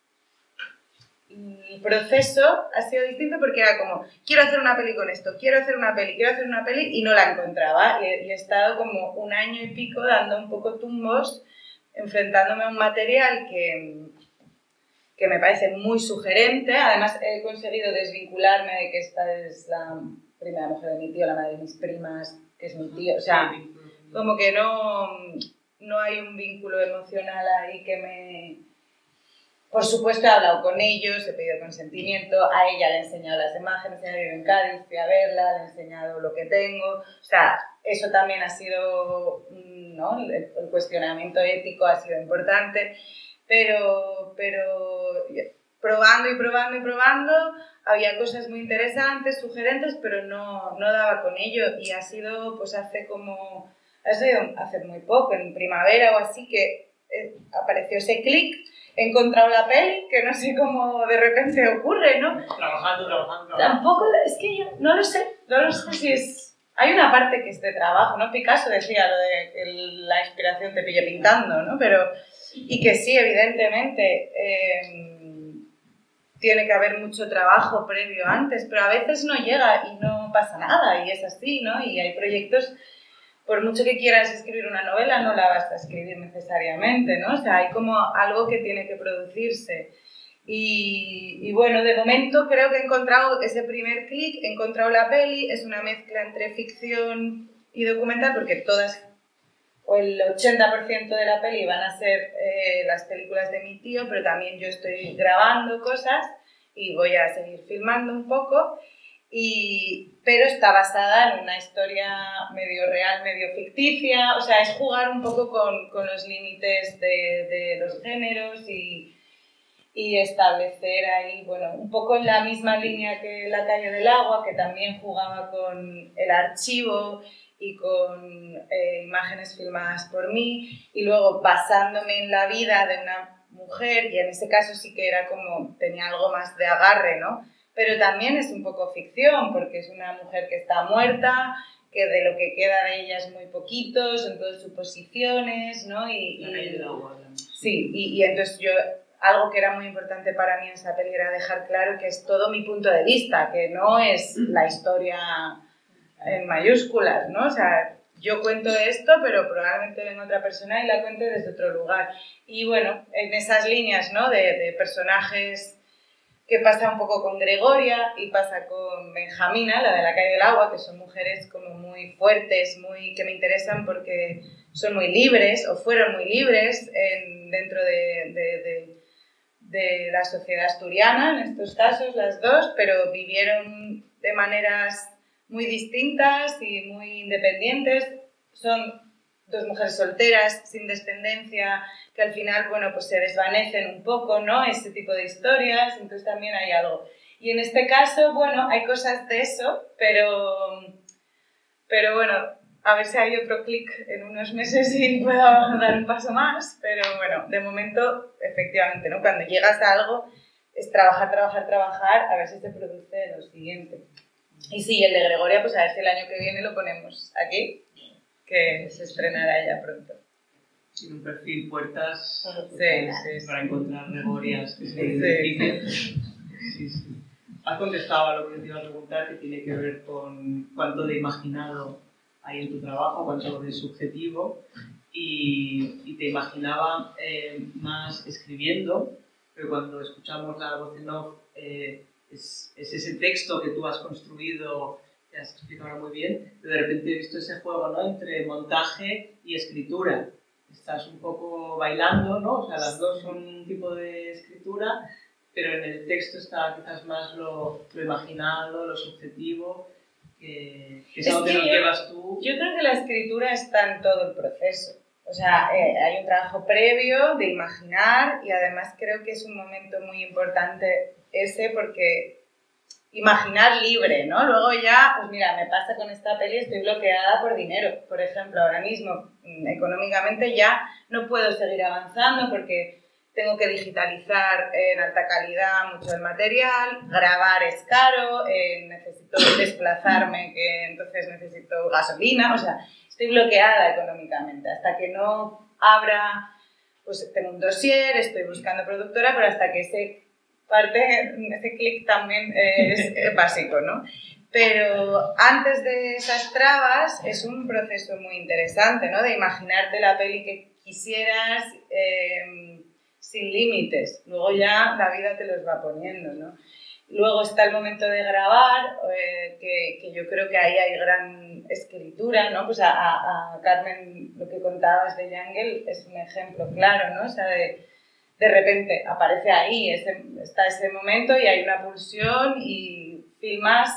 el proceso ha sido distinto porque era como, quiero hacer una peli con esto, quiero hacer una peli, quiero hacer una peli, y no la encontraba. Y he, y he estado como un año y pico dando un poco tumbos, enfrentándome a un material que, que me parece muy sugerente. Además, he conseguido desvincularme de que esta es la primera mujer de mi tío, la madre de mis primas, que es mi tío. O sea, como que no, no hay un vínculo emocional ahí que me... Por supuesto, he hablado con ellos, he pedido consentimiento, a ella le he enseñado las imágenes, ella vive en Cádiz, fui a verla, le he enseñado lo que tengo. O sea, eso también ha sido, ¿no?, el, el cuestionamiento ético ha sido importante, pero, pero probando y probando y probando, había cosas muy interesantes, sugerentes, pero no, no daba con ello. Y ha sido, pues hace como, ha sido hace muy poco, en primavera o así, que eh, apareció ese clic. He encontrado la peli, que no sé cómo de repente ocurre, ¿no? Trabajando, trabajando. Tampoco, es que yo no lo sé, no lo sé si es... Hay una parte que es de trabajo, ¿no? Picasso decía lo de que la inspiración te pille pintando, ¿no? Pero... Y que sí, evidentemente, eh, tiene que haber mucho trabajo previo antes, pero a veces no llega y no pasa nada y es así, ¿no? Y hay proyectos, por mucho que quieras escribir una novela, no la vas a escribir necesariamente, ¿no? O sea, hay como algo que tiene que producirse. Y, y bueno, de momento creo que he encontrado ese primer clic, he encontrado la peli, es una mezcla entre ficción y documental, porque todas, o el ochenta por ciento de la peli van a ser eh, las películas de mi tío, pero también yo estoy grabando cosas y voy a seguir filmando un poco, y, pero está basada en una historia medio real, medio ficticia, o sea, es jugar un poco con, con los límites de, de los géneros y, y establecer ahí, bueno, un poco en la misma línea que La calle del agua, que también jugaba con el archivo y con eh, imágenes filmadas por mí, y luego basándome en la vida de una mujer, y en ese caso sí que era como, tenía algo más de agarre, ¿no? Pero también es un poco ficción, porque es una mujer que está muerta, que de lo que queda de ella es muy poquito, son todas suposiciones, ¿no? Y, La calle del agua. Sí, y, y entonces yo, algo que era muy importante para mí en esa peli era dejar claro que es todo mi punto de vista, que no es la historia en mayúsculas, ¿no? O sea, yo cuento esto, pero probablemente venga otra persona y la cuente desde otro lugar. Y bueno, en esas líneas, ¿no? De, de personajes que pasa un poco con Gregoria y pasa con Benjamina, la de La calle del agua, que son mujeres como muy fuertes, muy, que me interesan porque son muy libres o fueron muy libres en, dentro de, de, de, de la sociedad asturiana, en estos casos las dos, pero vivieron de maneras muy distintas y muy independientes. Son dos mujeres solteras, sin descendencia, que al final, bueno, pues se desvanecen un poco, ¿no? Ese tipo de historias, entonces también hay algo. Y en este caso, bueno, hay cosas de eso, pero, pero bueno, a ver si hay otro clic en unos meses y puedo dar un paso más, pero bueno, de momento, efectivamente, ¿no? Cuando llegas a algo, es trabajar, trabajar, trabajar, a ver si se produce lo siguiente. Y sí, el de Gregoria, pues a ver si el año que viene lo ponemos aquí, que se estrenará ya pronto. Tiene un perfil puertas sí, sí, sí. para encontrar Gregorias, que es muy sí, difícil. Sí, sí. Has contestado a lo que te iba a preguntar, que tiene que ver con cuánto de imaginado hay en tu trabajo, cuánto de subjetivo, y, y te imaginaba eh, más escribiendo, pero cuando escuchamos la voz en off, eh, es, es ese texto que tú has construido, que has explicado ahora muy bien, pero de repente he visto ese juego, ¿no?, entre montaje y escritura. Estás un poco bailando, ¿no? O sea, las dos son un tipo de escritura, pero en el texto está quizás más lo, lo imaginado, lo subjetivo, que, que es, es a donde lo llevas tú. Yo creo que la escritura está en todo el proceso. O sea, eh, hay un trabajo previo de imaginar, y además creo que es un momento muy importante ese, porque imaginar libre, ¿no? Luego ya, pues mira, me pasa con esta peli, estoy bloqueada por dinero. Por ejemplo, ahora mismo, económicamente ya no puedo seguir avanzando porque tengo que digitalizar en alta calidad mucho el material, grabar es caro, eh, necesito desplazarme, que entonces necesito gasolina, o sea, estoy bloqueada económicamente. Hasta que no abra, pues tengo un dossier, estoy buscando productora, pero hasta que ese parte, ese clic también es básico, ¿no? Pero antes de esas trabas es un proceso muy interesante, ¿no? De imaginarte la peli que quisieras eh, sin límites. Luego ya la vida te los va poniendo, ¿no? Luego está el momento de grabar, eh, que, que yo creo que ahí hay gran escritura, ¿no? Pues a, a, a Carmen, lo que contabas de Yangel es un ejemplo claro, ¿no? O sea, de, de repente aparece ahí, ese, está ese momento y hay una pulsión y filmas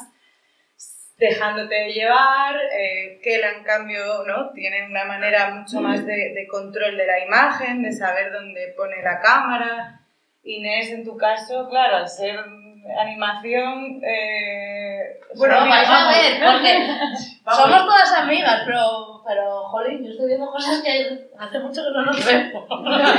dejándote llevar, eh, Kela en cambio, ¿no? Tiene una manera mucho más de, de control de la imagen, de saber dónde pone la cámara. Inés, en tu caso, claro, al ser animación... Eh, bueno, mira, vais a ver, porque somos todas amigas, pero, pero, jolín, yo estoy viendo cosas que hace mucho que no nos vemos.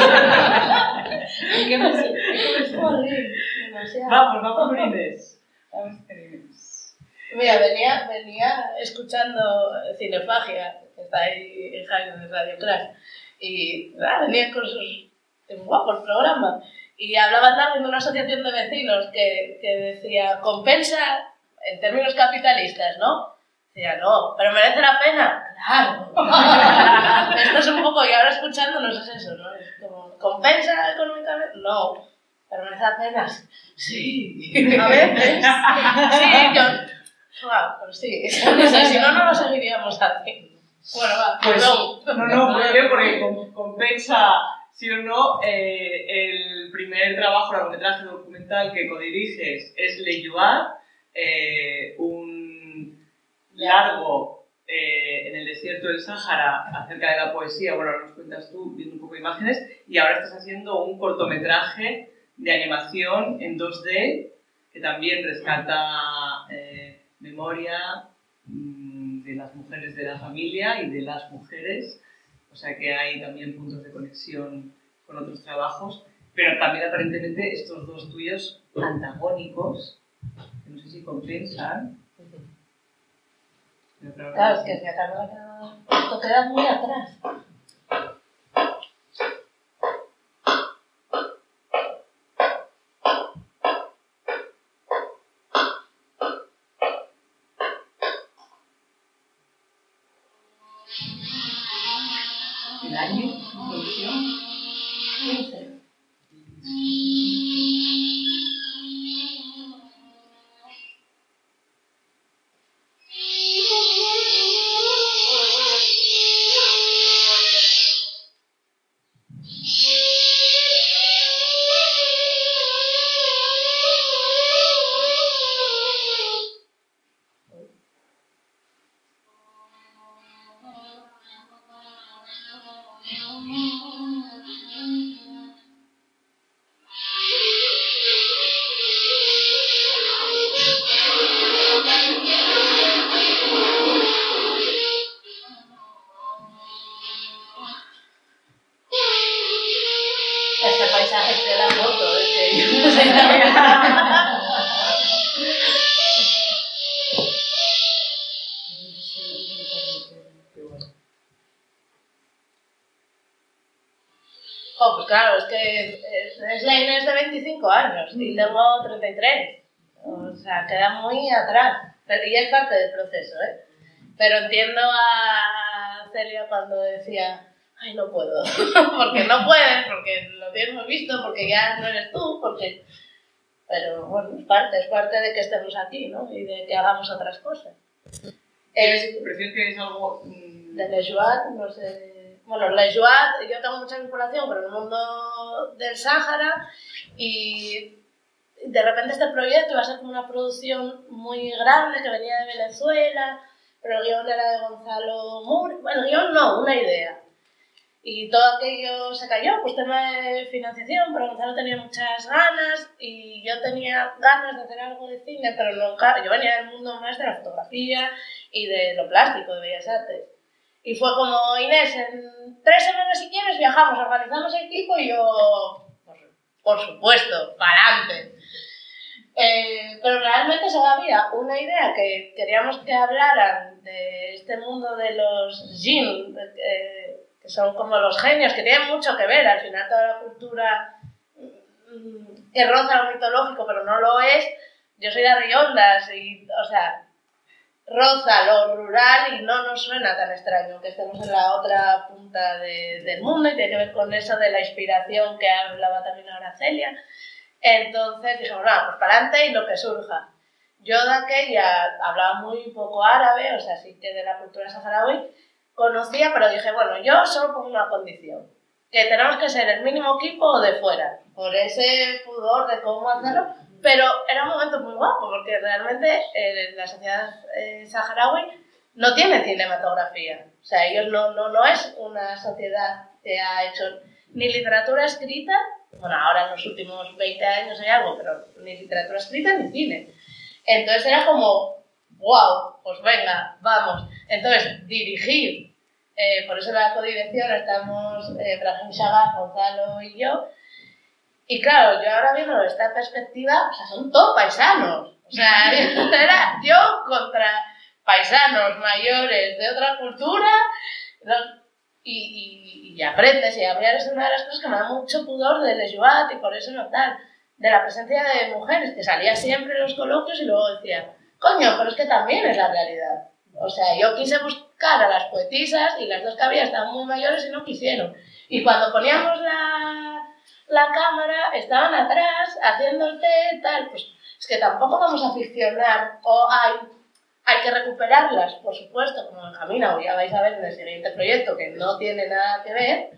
¿Qué me siento? Jolín, demasiado. Vamos, vamos con Inés. Vamos con Inés. Mira, venía, venía escuchando Cinefagia, que está ahí en Jaén, en Radio Crash, y ah, venía con sus... Es guapo el programa. y hablaban también de una asociación de vecinos que, que decía, compensa en términos capitalistas, ¿no? Decía, no, pero merece la pena. Claro. Esto es un poco, y ahora escuchándonos es eso, ¿no? Es como, ¿compensa económicamente? No. ¿Pero merece la pena? Sí. A veces. Sí, yo... Wow, pero sí. Si no, no lo seguiríamos haciendo. Bueno, va. Pues, no, no, no, muy bien, porque compensa, sí o no, eh, el primer trabajo, largometraje documental que codiriges es Le Joie, eh, un largo eh, en el desierto del Sáhara acerca de la poesía. Bueno, ahora nos cuentas tú viendo un poco de imágenes, y ahora estás haciendo un cortometraje de animación en dos D que también rescata eh, memoria mmm, de las mujeres de la familia y de las mujeres, o sea que hay también puntos de conexión con otros trabajos, pero también aparentemente estos dos tuyos antagónicos, que no sé si compensan. Claro, es que si acá esto queda muy atrás. ¿El año? ¿Producción? quince. Este paisaje es de la foto, es que yo no sé nada. Oh, pues claro, es que Slane es de veinticinco años y tengo treinta y tres. O sea, queda muy atrás. Pero ya es parte del proceso, ¿eh? Pero entiendo a Celia cuando decía, ay, no puedo. Porque no puedes, porque lo tienes muy visto, porque ya no eres tú, porque... Pero bueno, es parte, es parte de que estemos aquí, ¿no? Y de que hagamos otras cosas. ¿Tienes impresión que es algo...? Mmm... De Le Joie, no sé... Bueno, Le Joie, yo tengo mucha vinculación con el mundo del Sáhara y de repente este proyecto iba a ser como una producción muy grande que venía de Venezuela, pero el guión era de Gonzalo Mur... Bueno, el guión no, una idea. Y todo aquello se cayó, pues tema de financiación, pero Gonzalo tenía muchas ganas y yo tenía ganas de hacer algo de cine, pero nunca... Yo venía del mundo más de la fotografía y de lo plástico, de Bellas Artes. Y fue como, Inés, en tres semanas si quieres viajamos, organizamos el equipo y yo, por, por supuesto, para adelante. Eh, pero realmente solo había una idea que queríamos que hablaran de este mundo de los jinn, eh, que son como los genios, que tienen mucho que ver, al final toda la cultura mm, que roza lo mitológico, pero no lo es. Yo soy de Arriondas y, o sea... roza lo rural y no nos suena tan extraño que estemos en la otra punta de, del mundo y tiene que ver con eso de la inspiración que hablaba también ahora Celia. Entonces dijimos, no, pues para adelante y lo que surja. Yo de aquella hablaba muy poco árabe, o sea, sí que de la cultura saharaui conocía, pero dije, bueno, yo solo pongo una condición, que tenemos que ser el mínimo equipo o de fuera, por ese pudor de cómo hacerlo. Pero era un momento muy guapo, porque realmente eh, la sociedad eh, saharaui no tiene cinematografía. O sea, ellos no, no, no es una sociedad que ha hecho ni literatura escrita, bueno, ahora en los últimos veinte años hay algo, pero ni literatura escrita ni cine. Entonces era como, wow, pues venga, vamos. Entonces, dirigir, eh, por eso en la codirección estamos eh, Brahim Shagaf, Gonzalo y yo. Y claro, yo ahora viendo esta perspectiva, o sea, son todos paisanos. O sea, era yo contra paisanos mayores de otra cultura. y, y, y aprendes, y a mí es una de las cosas que me da mucho pudor del Lejuat, y por eso no tal, de la presencia de mujeres, que salía siempre en los coloquios y luego decía, coño, pero es que también es la realidad. O sea, yo quise buscar a las poetisas y las dos que había estaban muy mayores y no quisieron. Y cuando poníamos la, la cámara, estaban atrás haciendo el té, tal, pues es que tampoco vamos a ficcionar, o hay, hay que recuperarlas, por supuesto, como Benjamina, o ya vais a ver en el siguiente proyecto, que no tiene nada que ver,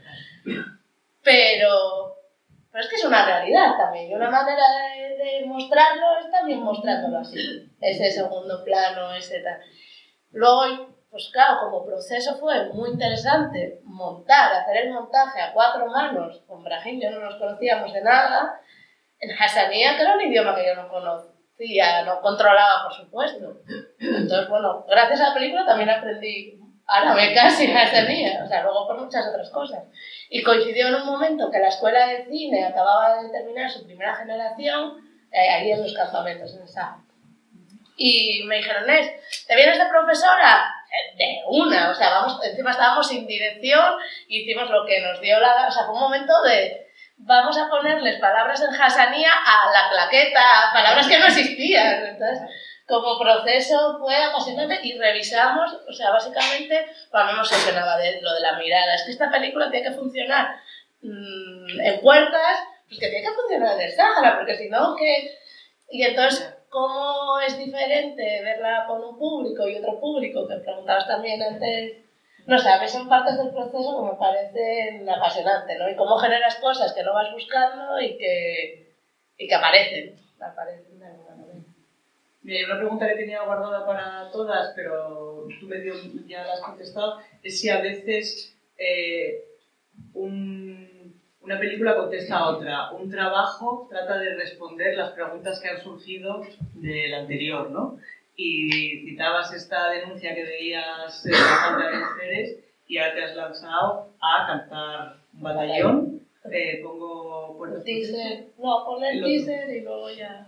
pero, pero es que es una realidad también, y una manera de, de mostrarlo es también mostrándolo así, ese segundo plano, ese tal. Luego, pues claro, como proceso fue muy interesante montar, hacer el montaje a cuatro manos, con Brahim yo no nos conocíamos de nada, en Hassanía, que era un idioma que yo no conocía, no controlaba, por supuesto. Entonces, bueno, gracias a la película también aprendí árabe casi en Hassanía, o sea, luego por muchas otras cosas. Y coincidió en un momento que la escuela de cine acababa de terminar su primera generación, eh, ahí en los campamentos, en el Sahara. Y me dijeron, Nes, ¿te vienes de profesora? De una, o sea, vamos, encima estábamos sin dirección y hicimos lo que nos dio la... O sea, fue un momento de... Vamos a ponerles palabras en Hassanía a la claqueta, palabras que no existían. Entonces, como proceso fue apasionante y revisamos, o sea, básicamente, pues a mí me obsesionaba de lo de la mirada. Es que esta película tiene que funcionar mmm, en puertas, pues que tiene que funcionar en el Sáhara, porque si no, que... Y entonces... ¿Cómo es diferente verla con un público y otro público? Que preguntabas también antes. No sé, a mí son partes del proceso que me parecen apasionantes, ¿no? Y cómo generas cosas que no vas buscando y que, y que aparecen. Aparecen de alguna manera. Mira, una pregunta que tenía guardada para todas, pero tú medio ya la has contestado, es si a veces eh, un... una película contesta a otra, un trabajo trata de responder las preguntas que han surgido del anterior, ¿no? Y citabas esta denuncia que veías de la falta de mujeres y ahora te has lanzado a cantar un batallón. Eh, pongo... El teaser. No, pon el teaser y luego ya...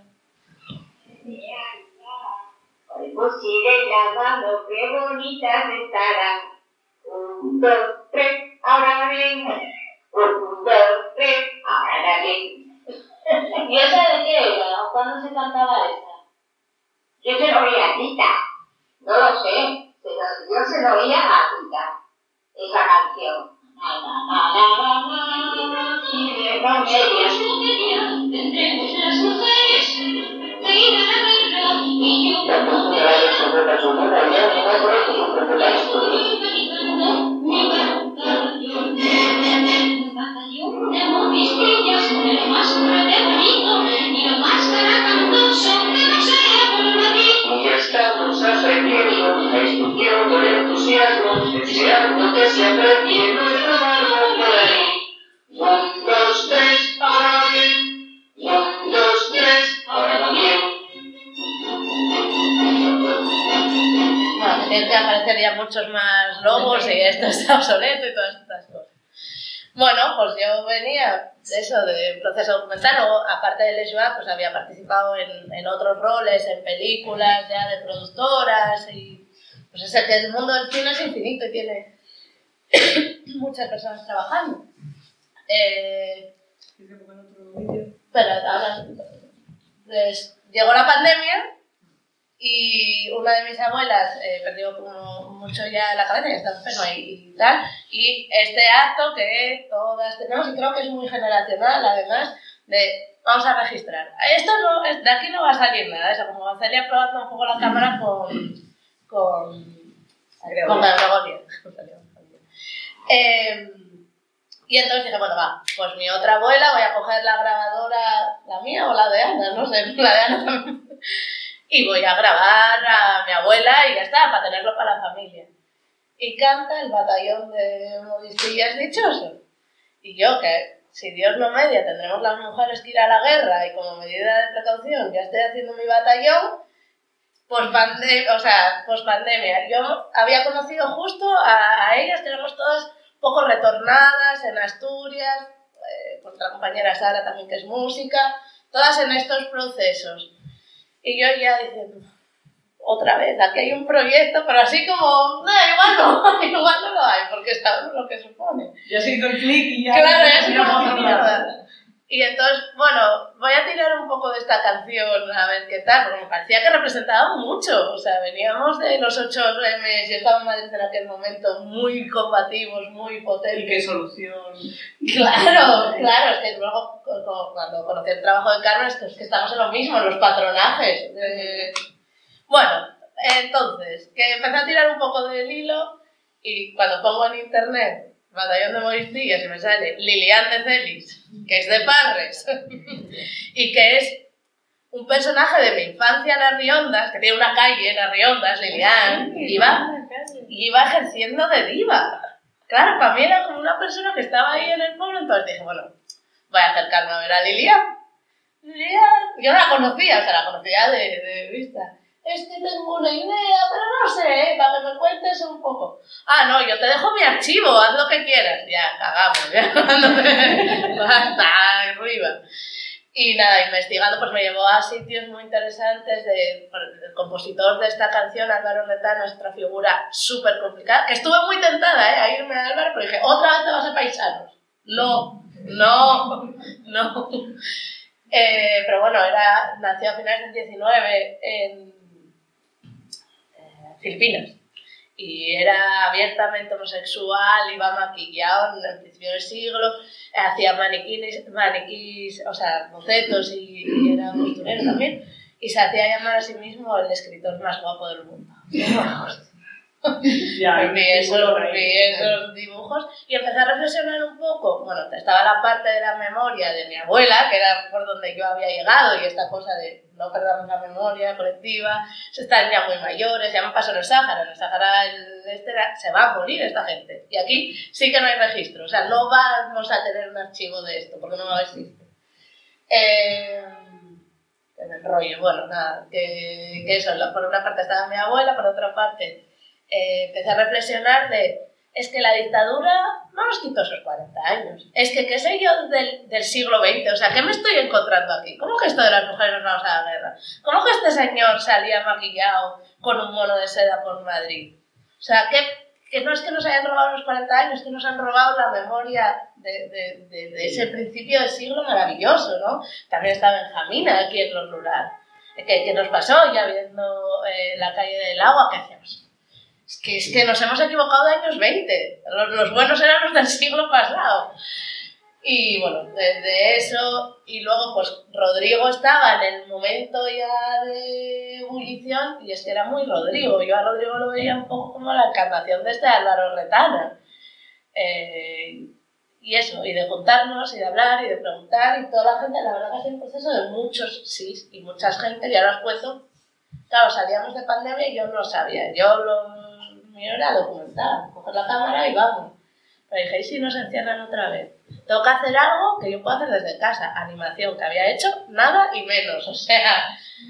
Hoy pues sigue lavando, qué bonitas estarán. Un, dos, tres, ahora ven. Un, dos, tres, ahora ven. ¿Y esa de qué era? ¿Cuándo se cantaba esa? Yo se lo oía a Tita. No lo sé. Pero yo se lo oía a Tita. Esa canción. Na, na, na, na, na, na, y de comedias. Tendremos las mujeres de ir a la guerra y yo. Tampoco me vayas a ver la segunda idea ni no creo que se preocupe la historia. Mi batallón, mi batallón de movistillas, de lo más fuerte bonito y lo más caracantoso que no sea por aquí. Y ya estamos aprendiendo la instrucción con entusiasmo, deseando que se aprecie nuestro barco por ahí. Un, dos, tres, ahora bien. Un, dos, tres, ahora va bien. Bueno, tienen que aparecer ya muchos más logos y esto está obsoleto y todas estas cosas. Bueno, pues yo venía de eso, de proceso documental, luego aparte de Lejuat, pues había participado en, en otros roles, en películas ya de productoras y pues es que el mundo del cine es infinito y tiene muchas personas trabajando. Eh, pero ahora pues, llegó la pandemia y una de mis abuelas eh, perdió como mucho ya la cabeza y está enferma y, y tal, y este acto que todas tenemos, y creo que es muy generacional además, de vamos a registrar. Esto no, de aquí no va a salir nada, eso, como Celia probando un poco la cámara con con con Gregoria. Eh, y entonces dije, bueno, va, pues mi otra abuela, voy a coger la grabadora, la mía o la de Ana, no sé, la de Ana también. Y voy a grabar a mi abuela y ya está, para tenerlo para la familia. Y canta el batallón de modistillas dichoso. Y yo, que si Dios no media, tendremos las mujeres que ir a la guerra y como medida de precaución ya estoy haciendo mi batallón, pospandemia, o sea, pospandemia. Yo había conocido justo a, a ellas, que éramos todas poco retornadas en Asturias, eh, con la compañera Sara también, que es música, todas en estos procesos. Y yo ya diciendo, otra vez, aquí hay un proyecto, pero así como, no, igual no, igual no lo hay, porque sabemos lo que supone. Ya se hizo el clic y ya... Claro, ya se hizo mierda. Y entonces, bueno, voy a tirar un poco de esta canción a ver qué tal, porque me parecía que representaba mucho. O sea, veníamos de los ocho eme, yo estaba en Madrid en aquel momento, muy combativos, muy potentes. ¿Y qué solución? Claro, claro, es que luego cuando conocí el trabajo de Carmen, es que, es que estamos en lo mismo, en los patronajes. De... Bueno, entonces, que empecé a tirar un poco del hilo y cuando pongo en internet Batallón de Moristillas y me sale Lilian de Celis, que es de Parres, y que es un personaje de mi infancia en Arriondas, que tiene una calle en Arriondas, Lilian, y iba, iba ejerciendo de diva. Claro, para mí era como una persona que estaba ahí en el pueblo, entonces dije, bueno, voy a acercarme a ver a Lilian. Lilian, yo no la conocía, o sea, la conocía de, de vista. Es que tengo una idea, pero no sé, ¿eh? Para que me cuentes un poco. Ah, no, yo te dejo mi archivo, haz lo que quieras. Ya, cagamos, ya. Hasta arriba. Y nada, investigando, pues me llevó a sitios muy interesantes. De, el compositor de esta canción, Álvaro Retana, es otra figura súper complicada, que estuve muy tentada, ¿eh? A irme a Álvaro, pero dije, ¿otra vez te vas a Paisanos? No, no, no. Eh, pero bueno, era, nació a finales del diecinueve en Filipinas y era abiertamente homosexual, iba maquillado en el principio del siglo, hacía maniquís, maniquís, o sea, bocetos y, y era costurero también, y se hacía llamar a sí mismo el escritor más guapo del mundo. Ya, vi, esos, vi esos dibujos y empecé a reflexionar un poco. Bueno, estaba la parte de la memoria de mi abuela, que era por donde yo había llegado, y esta cosa de no perdamos la memoria colectiva, se están ya muy mayores, ya me pasó en el Sáhara, en el Sáhara el este era, se va a morir esta gente, y aquí sí que no hay registro, o sea, no vamos a tener un archivo de esto, porque no va a existir. Eh, en el rollo, bueno, nada, que, que eso, por una parte estaba mi abuela, por otra parte Eh, empecé a reflexionar de, es que la dictadura no nos quitó esos cuarenta años, es que qué sé yo del, del siglo veinte, o sea, ¿qué me estoy encontrando aquí? ¿Cómo que esto de las mujeres nos vamos a la guerra? ¿Cómo que este señor salía maquillado con un mono de seda por Madrid? O sea, que, que no es que nos hayan robado los cuarenta años, es que nos han robado la memoria de, de, de, de ese principio del siglo maravilloso, ¿no? También está Benjamina aquí en lo rural. ¿Qué, qué nos pasó ya viendo eh, la calle del agua? ¿Qué hacemos? Es que, es que nos hemos equivocado de años veinte. Los, los buenos eran los del siglo pasado. Y bueno, desde eso, y luego pues Rodrigo estaba en el momento ya de ebullición, y es que era muy Rodrigo. Yo a Rodrigo lo veía un poco como la encarnación de este Álvaro Retana. Eh, y eso, y de juntarnos, y de hablar, y de preguntar, y toda la gente, la verdad que ha sido un proceso de muchos sís y muchas gente, y ahora os cuento. Claro, salíamos de pandemia y yo no sabía, yo lo mío era documentar, coger la cámara y vamos. Pero dije, ¿y si nos encierran otra vez? Tengo que hacer algo que yo puedo hacer desde casa, animación, que había hecho nada y menos, o sea,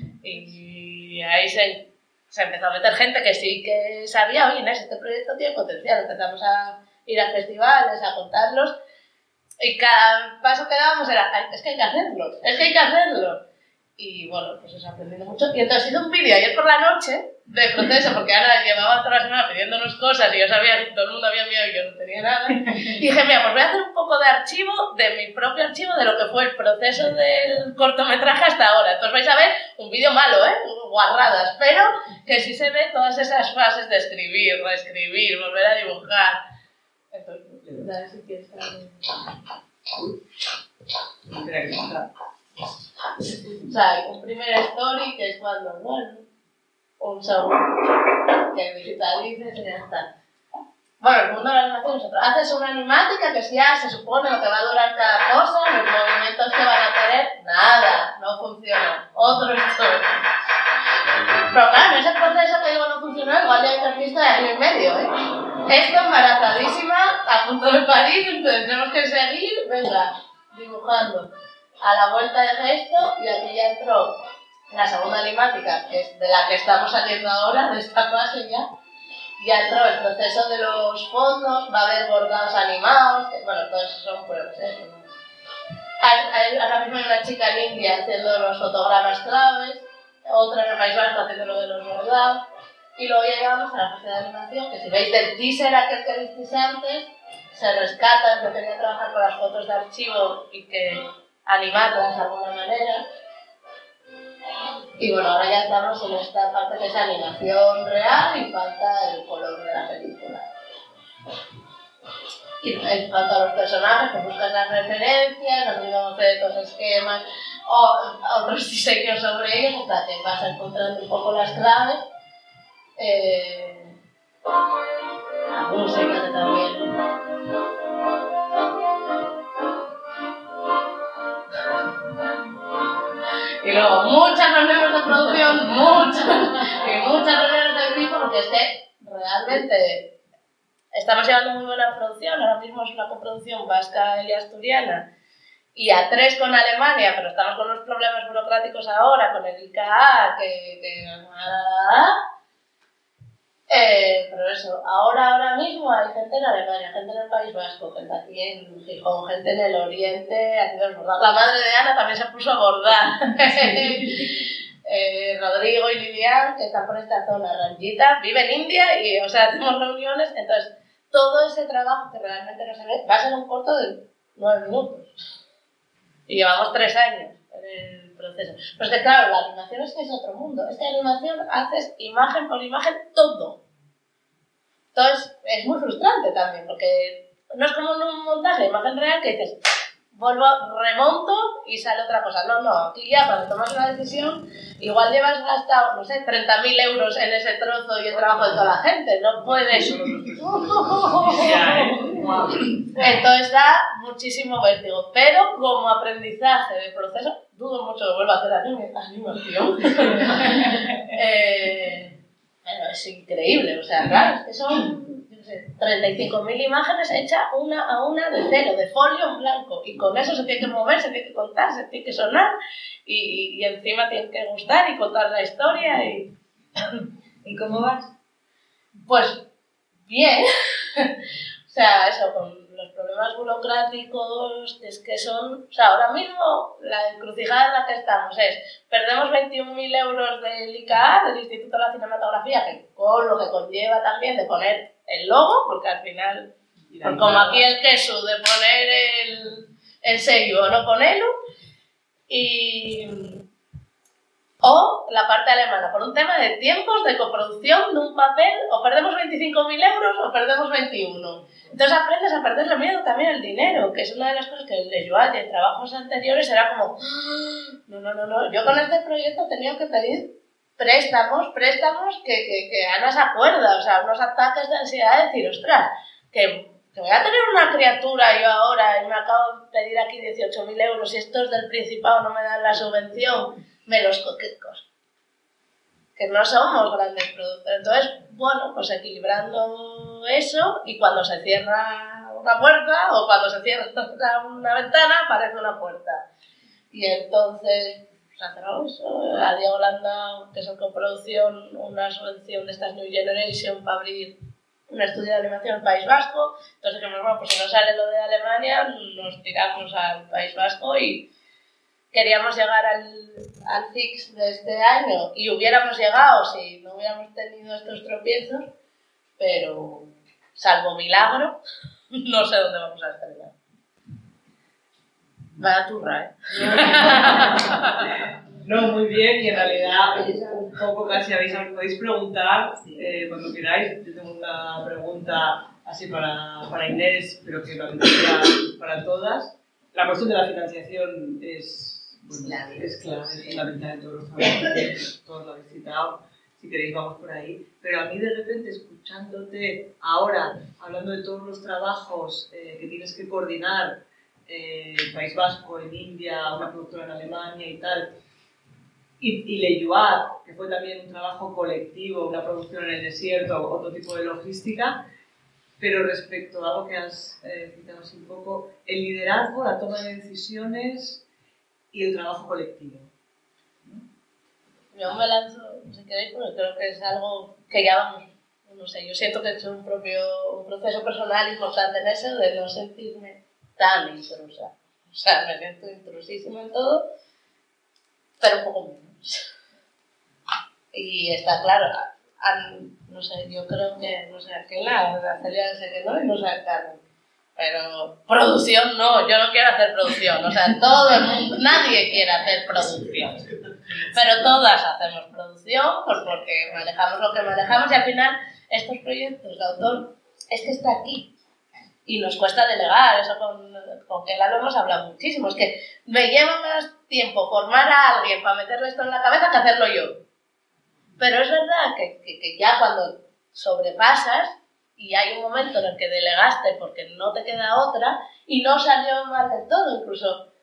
y ahí se, se empezó a meter gente que sí que sabía, oye Inés, este proyecto tiene potencial, empezamos a ir a festivales, a contarlos, y cada paso que dábamos era, es que hay que hacerlo, es que hay que hacerlo. Y bueno, pues eso, aprendiendo mucho. Y entonces hice un vídeo ayer por la noche de proceso, porque Ana llevaba toda la semana pidiéndonos cosas y yo sabía que todo el mundo había enviado y yo no tenía nada. Y dije, mira, pues voy a hacer un poco de archivo, de mi propio archivo, de lo que fue el proceso del cortometraje hasta ahora. Entonces vais a ver un vídeo malo, ¿eh? Guarradas, pero que sí se ve todas esas fases de escribir, reescribir, volver a dibujar. Entonces, a ver si quieres saber. Espera que está. O sea, hay un primer story que es cuando, bueno, un segundo, que digitalices y ya está. Bueno, el mundo de la animación es otro. Haces una animática que ya se supone lo que va a durar cada cosa, los movimientos que van a tener, nada, no funciona. Otro story. Pero claro, en ese proceso que digo no funcionó, igual ya hay un artista de año y medio, ¿eh? Esto embarazadísima, a punto de parir, entonces tenemos que seguir, venga, dibujando. A la vuelta de gesto, y aquí ya entró la segunda animática, que es de la que estamos saliendo ahora, de esta fase ya. Ya entró el proceso de los fondos, va a haber bordados animados, que, bueno, todo eso son pruebas, ¿eh? Ahora mismo hay una chica en India haciendo los fotogramas claves, otra en el País Vasco haciendo lo de los bordados, y luego ya llegamos a la fase de animación, que si veis del teaser aquel que visteis antes, se rescata, yo quería trabajar con las fotos de archivo y que animarlas de alguna manera. Y bueno, ahora ya estamos en esta parte que es animación real y falta el color de la película. Y en cuanto a los personajes, pues buscas las referencias, nos olvidamos de los esquemas o otros diseños sobre ellos hasta que vas encontrando un poco las claves. Eh, la música también. Y luego muchas reuniones de producción, muchas, y muchas reuniones de equipo, porque es que realmente estamos llevando muy buena producción. Ahora mismo es una coproducción vasca y asturiana, y a tres con Alemania, pero estamos con los problemas burocráticos ahora, con el I K A, que... que eh, pero eso, ahora, ahora mismo hay gente en Alemania, gente en el País Vasco, gente aquí en Gijón, gente en el Oriente, haciendo bordar. La madre de Ana también se puso a bordar. eh, Rodrigo y Lilian, que están por esta zona, Ranjita, vive en India y, o sea, hacemos reuniones. Entonces, todo ese trabajo que realmente no se ve va a ser un corto de nueve minutos. Y llevamos tres años en el proceso. Pues que claro, la animación es que es otro mundo. Es que animación haces imagen por imagen todo. Entonces, es muy frustrante también, porque no es como en un montaje de imagen real que dices, vuelvo, remonto y sale otra cosa. No, no, aquí ya cuando tomas una decisión, igual llevas gastado, no sé, treinta mil euros en ese trozo y el trabajo de toda la gente. No puedes... Entonces da muchísimo vértigo, pero como aprendizaje de proceso, dudo mucho que vuelva a hacer animación. eh, bueno, es increíble, o sea, claro, es que son yo sé, treinta y cinco mil imágenes hechas una a una de cero, de folio en blanco, y con eso se tiene que mover, se tiene que contar, se tiene que sonar, y, y, y encima tiene que gustar y contar la historia. Y, ¿Y cómo vas? Pues bien. O sea, eso, con los problemas burocráticos, es que son... O sea, ahora mismo la encrucijada en la que estamos es, perdemos veintiún mil euros del I K A, del Instituto de la Cinematografía, que con lo que conlleva también de poner el logo, porque al final, pues como aquí el queso, de poner el, el sello o no ponerlo, y... O la parte alemana, por un tema de tiempos de coproducción de un papel, o perdemos veinticinco mil euros o perdemos veintiuno. Entonces aprendes a perderle miedo también al dinero, que es una de las cosas que el de Joan y en trabajos anteriores era como, no, no, no, no, yo con este proyecto he tenido que pedir préstamos, préstamos que, que, que Ana se acuerda, o sea, unos ataques de ansiedad de decir, ostras, que, que voy a tener una criatura yo ahora y me acabo de pedir aquí dieciocho mil euros y estos del Principado no me dan la subvención. Me los coquecos, que no somos grandes productores. Entonces, bueno, pues equilibrando eso, y cuando se cierra una puerta o cuando se cierra una ventana aparece una puerta, y entonces se ha cerrado eso. A Diego Landa, que es el coproducción, una subvención de estas New Generation para abrir un estudio de animación en el País Vasco. Entonces dijimos, bueno, pues si no sale lo de Alemania, nos tiramos al País Vasco, y queríamos llegar al, al F I X de este año, y hubiéramos llegado si no hubiéramos tenido estos tropiezos, pero salvo milagro, no sé dónde vamos a estrenar. Vaya turra, ¿eh? No, muy bien, y en realidad un poco casi habéis, podéis preguntar eh, cuando queráis. Yo tengo una pregunta así para, para Inés, pero que la para, para todas. La cuestión de la financiación es... Bueno, clave. Es clave, es fundamental en todos los trabajos, todos lo habéis citado, si queréis vamos por ahí. Pero a mí de repente, escuchándote ahora, hablando de todos los trabajos eh, que tienes que coordinar, eh, País Vasco, en India, una productora en Alemania y tal, y, y Leyuat, que fue también un trabajo colectivo, una producción en el desierto, otro tipo de logística. Pero respecto a algo que has eh, citado así un poco, el liderazgo, la toma de decisiones y el trabajo colectivo, ¿no? Yo me lanzo, si queréis, porque creo que es algo que ya vamos, no sé, yo siento que es un propio un proceso personal importante en eso, de no sentirme tan intrusa. O sea, me siento intrusísima en todo, pero un poco menos. Y está claro, a, a, no sé, yo creo que, no sé, a qué la, la Celia sé que no y no sé a Carmen. Pero producción no, yo no quiero hacer producción, o sea, todo el mundo, nadie quiere hacer producción. Pero todas hacemos producción pues porque manejamos lo que manejamos y al final estos proyectos de autor es que está aquí. Y nos cuesta delegar, eso con, con Kela lo hemos hablado muchísimo, es que me lleva más tiempo formar a alguien para meterle esto en la cabeza que hacerlo yo. Pero es verdad que, que, que ya cuando sobrepasas y hay un momento en el que delegaste porque no te queda otra y no salió mal del todo, incluso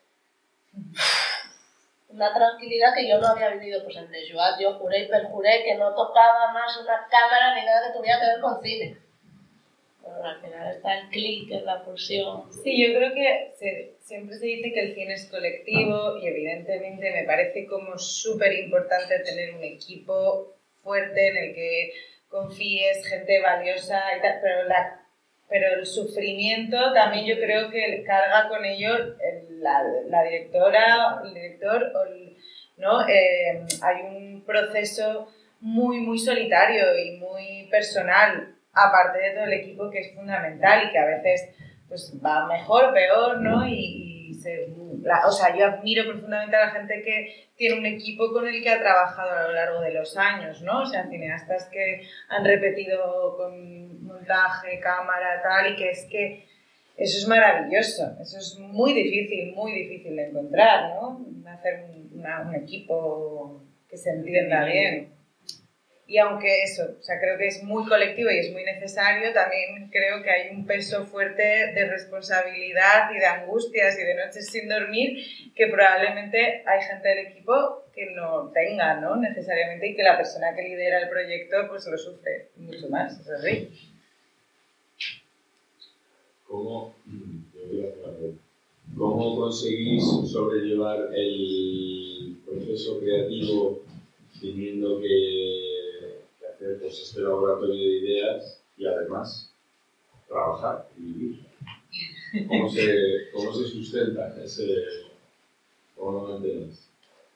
una tranquilidad que yo no había vivido pues en The Joat. Yo juré y perjuré que no tocaba más una cámara ni nada que tuviera que ver con cine. Pero al final está el clic, en la pulsión. Sí, yo creo que se, siempre se dice que el cine es colectivo y evidentemente me parece como súper importante tener un equipo fuerte en el que confíes, gente valiosa y tal, pero, la, pero el sufrimiento también yo creo que carga con ello el, la, la directora, el director, o el, ¿no? Eh, hay un proceso muy, muy solitario y muy personal, aparte de todo el equipo que es fundamental y que a veces pues, va mejor o peor, ¿no? Y, y se, la, o sea, yo admiro profundamente a la gente que tiene un equipo con el que ha trabajado a lo largo de los años, ¿no? O sea, cineastas que han repetido con montaje, cámara, tal, y que es que eso es maravilloso, eso es muy difícil, muy difícil de encontrar, ¿no? Hacer un, una, un equipo que se entienda bien. Y aunque eso, o sea, creo que es muy colectivo y es muy necesario, también creo que hay un peso fuerte de responsabilidad y de angustias y de noches sin dormir que probablemente hay gente del equipo que no tenga, ¿no? Necesariamente, y que la persona que lidera el proyecto pues lo sufre mucho más, es así. ¿Cómo, ¿Cómo conseguís sobrellevar el proceso creativo teniendo que hacer pues, este laboratorio de ideas y además trabajar y vivir? ¿Cómo se, cómo se sustenta ese, cómo lo mantenéis?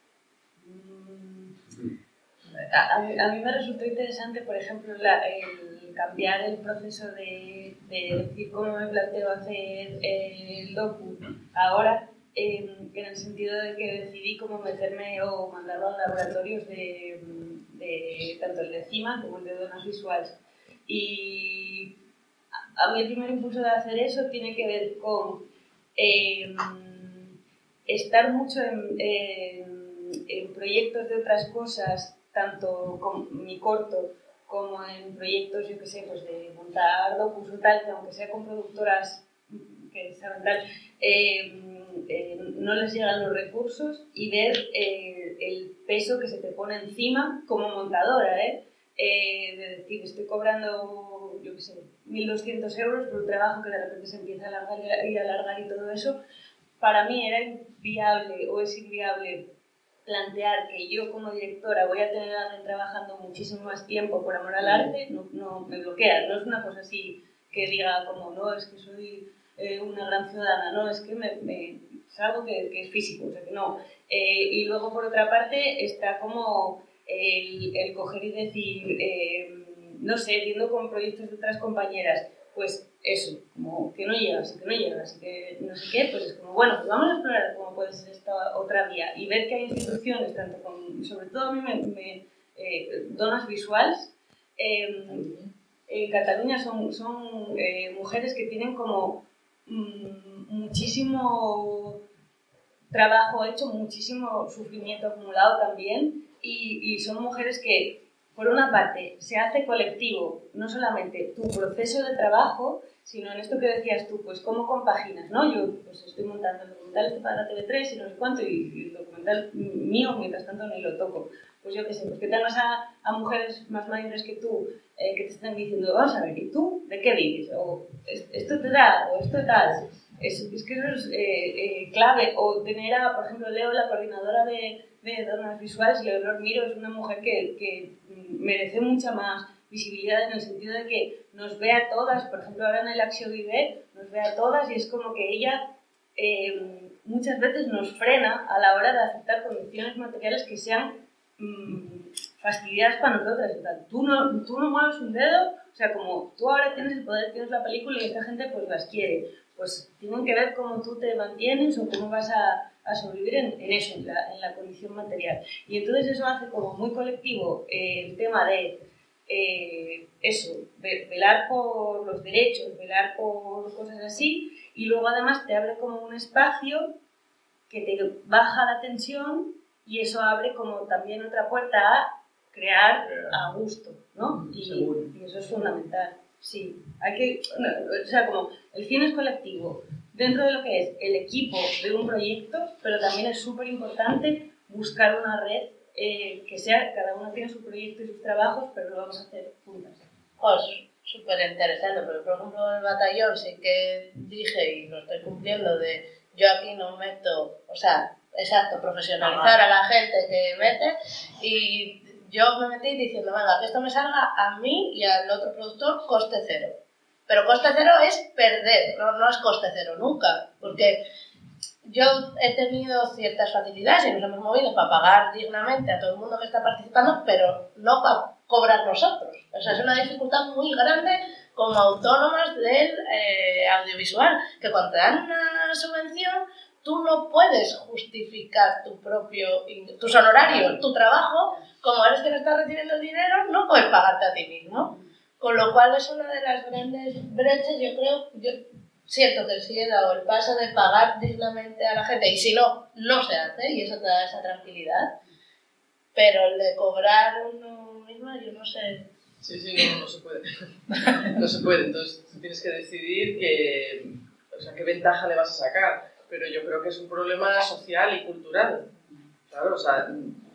A, a, a mí me resultó interesante, por ejemplo, la, el cambiar el proceso de, de decir cómo me planteo hacer el docu ahora, eh, en el sentido de que decidí cómo meterme o mandarlo a laboratorios de, de tanto el de CIMA como el de Donas Visuals. Y a, a mí el primer impulso de hacer eso tiene que ver con eh, estar mucho en, en, en proyectos de otras cosas, tanto con mi corto como en proyectos, yo que sé, pues de montar docus o tal, que aunque sea con productoras que saben tal, eh, eh, no les llegan los recursos, y ver eh, el peso que se te pone encima como montadora, ¿eh? Eh, de decir, estoy cobrando, yo que sé, mil doscientos euros por un trabajo que de repente se empieza a alargar y alargar y todo eso. Para mí era inviable o es inviable plantear que yo como directora voy a tener a alguien trabajando muchísimo más tiempo por amor al arte. No, no me bloquea, no es una cosa así que diga como, no, es que soy eh, una gran ciudadana, no, es que me, me, es algo que, que es físico, o sea que no. Eh, y luego por otra parte está como el, el coger y decir, eh, no sé, viendo con proyectos de otras compañeras, pues eso, como que no llegas, y que no llegas, y que no sé qué, pues es como, bueno, pues vamos a explorar cómo puede ser esta otra vía y ver que hay instituciones, tanto con, sobre todo a mí me, me eh, Donas Visuals, eh, en Cataluña son, son eh, mujeres que tienen como mm, muchísimo trabajo hecho, muchísimo sufrimiento acumulado también, y, y son mujeres que, por una parte, se hace colectivo, no solamente tu proceso de trabajo, sino en esto que decías tú, pues cómo compaginas, ¿no? Yo pues estoy montando el documental este para la T V tres y no sé cuánto, y, y el documental mío, mientras tanto, ni lo toco. Pues yo qué sé, pues que tengas a, a mujeres más mayores que tú, eh, que te están diciendo, vamos a ver, ¿y tú de qué vives? O esto te da, o esto tal. Es, es que eso es eh, eh, clave. O tener a, por ejemplo, Leo, la coordinadora de, de Donas Visuales, Leonor Miro, es una mujer que, que merece mucha más visibilidad en el sentido de que nos ve a todas, por ejemplo, ahora en el Acció Viver, nos ve a todas y es como que ella eh, muchas veces nos frena a la hora de aceptar condiciones materiales que sean mmm, fastidiadas para nosotras. O sea, tú no, tú no mueves un dedo, o sea, como tú ahora tienes el poder, tienes la película y esta gente pues las quiere. Pues tienen que ver cómo tú te mantienes o cómo vas a, a sobrevivir en, en eso, en la, en la condición material. Y entonces eso hace como muy colectivo eh, el tema de eh, eso, de, velar por los derechos, velar por cosas así, y luego además te abre como un espacio que te baja la tensión y eso abre como también otra puerta a crear a gusto, ¿no? Y, y eso es fundamental. Sí, hay que, o sea, como el fin es colectivo dentro de lo que es el equipo de un proyecto, pero también es súper importante buscar una red eh, que sea, cada uno tiene su proyecto y sus trabajos, pero lo vamos a hacer juntas. Pues súper interesante, porque por ejemplo en el batallón sí que dije y lo estoy cumpliendo de yo aquí no meto, o sea, exacto, profesionalizar a la gente que mete y yo me metí diciendo, venga, que esto me salga a mí y al otro productor coste cero. Pero coste cero es perder, no, no es coste cero nunca, porque yo he tenido ciertas facilidades y nos hemos movido para pagar dignamente a todo el mundo que está participando, pero no para cobrar nosotros. O sea, es una dificultad muy grande como autónomas del eh, audiovisual, que cuando te dan una subvención, tú no puedes justificar tu propio, tus honorarios, tu trabajo, como eres quien está recibiendo el dinero, no puedes pagarte a ti mismo. Con lo cual es una de las grandes brechas, yo creo, yo siento que sí he dado el paso de pagar dignamente a la gente, y si no, no se hace, y eso te da esa tranquilidad, pero el de cobrar uno mismo, yo no sé. Sí, sí, no, no se puede. No se puede, entonces tienes que decidir que, o sea, qué ventaja le vas a sacar, pero yo creo que es un problema social y cultural, claro, o sea,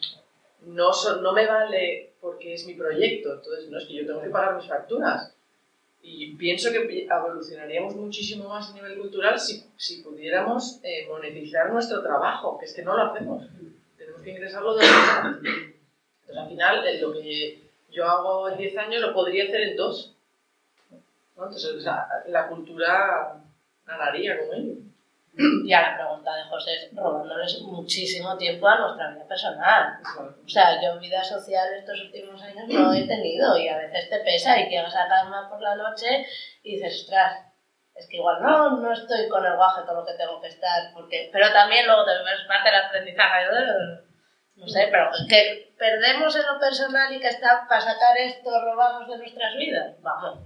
no, so, no me vale porque es mi proyecto, entonces no es que yo tengo que pagar mis facturas. Y pienso que evolucionaríamos muchísimo más a nivel cultural si, si pudiéramos eh, monetizar nuestro trabajo, que es que no lo hacemos. Tenemos que ingresarlo de otra. Entonces, al final, eh, lo que yo hago en diez años lo podría hacer en dos. ¿No? Entonces, o sea, la cultura ganaría con ello. Y a la pregunta de José es robándoles muchísimo tiempo a nuestra vida personal. O sea, yo vida social estos últimos años no he tenido y a veces te pesa y llegas a casa por la noche y dices, ostras, es que igual no, no estoy con el guaje todo lo que tengo que estar, porque... pero también luego te ves parte del aprendizaje, no sé, pero que perdemos en lo personal y que está para sacar esto robamos de nuestras vidas, vamos.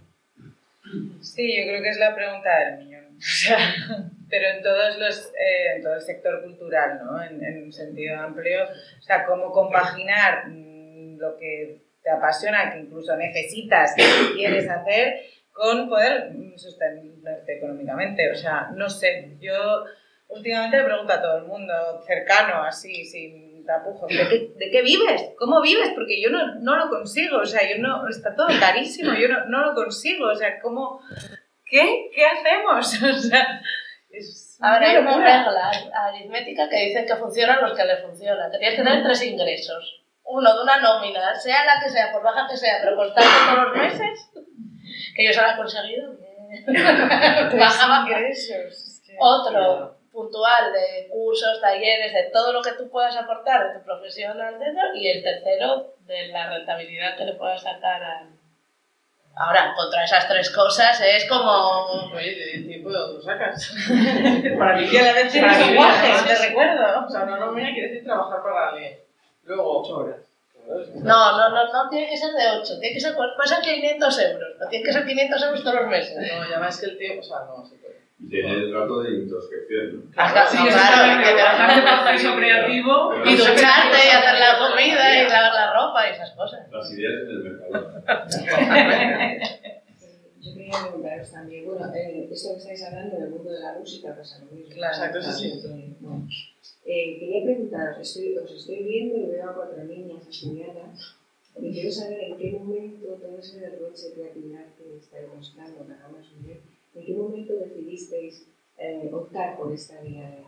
Sí, yo creo que es la pregunta del millón. O sea, pero en todos los, eh, en todo el sector cultural, ¿no? En, en un sentido amplio, o sea, cómo compaginar mmm, lo que te apasiona, que incluso necesitas, que quieres hacer, con poder sostenerte económicamente. O sea, no sé, yo últimamente le pregunto a todo el mundo cercano, así, sin tapujos, ¿de qué, ¿de qué vives? ¿Cómo vives? Porque yo no, no lo consigo, o sea, yo no, está todo carísimo, yo no, no lo consigo, o sea, ¿cómo, qué, qué hacemos? O sea, es ahora hay una regla aritmética que dicen que funcionan los que les funcionan, que tienes que tener tres ingresos, uno de una nómina, sea la que sea, por baja que sea, pero constante todos los meses, que yo se lo he conseguido, bajaba ingresos, otro puntual de cursos, talleres, de todo lo que tú puedas aportar de tu profesión al centro, y el tercero de la rentabilidad que le puedas sacar a... Ahora, contra esas tres cosas es como... Oye, ¿el tiempo de dónde lo sacas? Para vivir a la vez tienes un guaje, te recuerdo. O sea, una nómina quiere decir trabajar para alguien. Luego ocho horas. No, no, no, no tiene que ser de ocho, tiene que ser, puede ser quinientos euros, no tiene que ser quinientos euros todos los meses. No, ya más que el tiempo, o sea, no se puede. Y tener el rato de introspección, ¿no? Claro, sí, no, exactamente, claro, trabajar de proceso creativo y ducharte y hacer la comida y lavar la ropa y esas cosas. Las ideas en el mercado. Yo quería preguntaros también, bueno, eh, esto que estáis hablando del mundo de la música pasa lo mismo. Claro, exacto, sí, sí. Eh, bueno, eh, quería preguntaros, estoy, os estoy viendo y veo a cuatro niñas estudiadas y quiero saber en qué momento todo ese derroche de creatividad que estáis mostrando cada una su vez, en qué momento decidisteis eh, optar por esta vía de,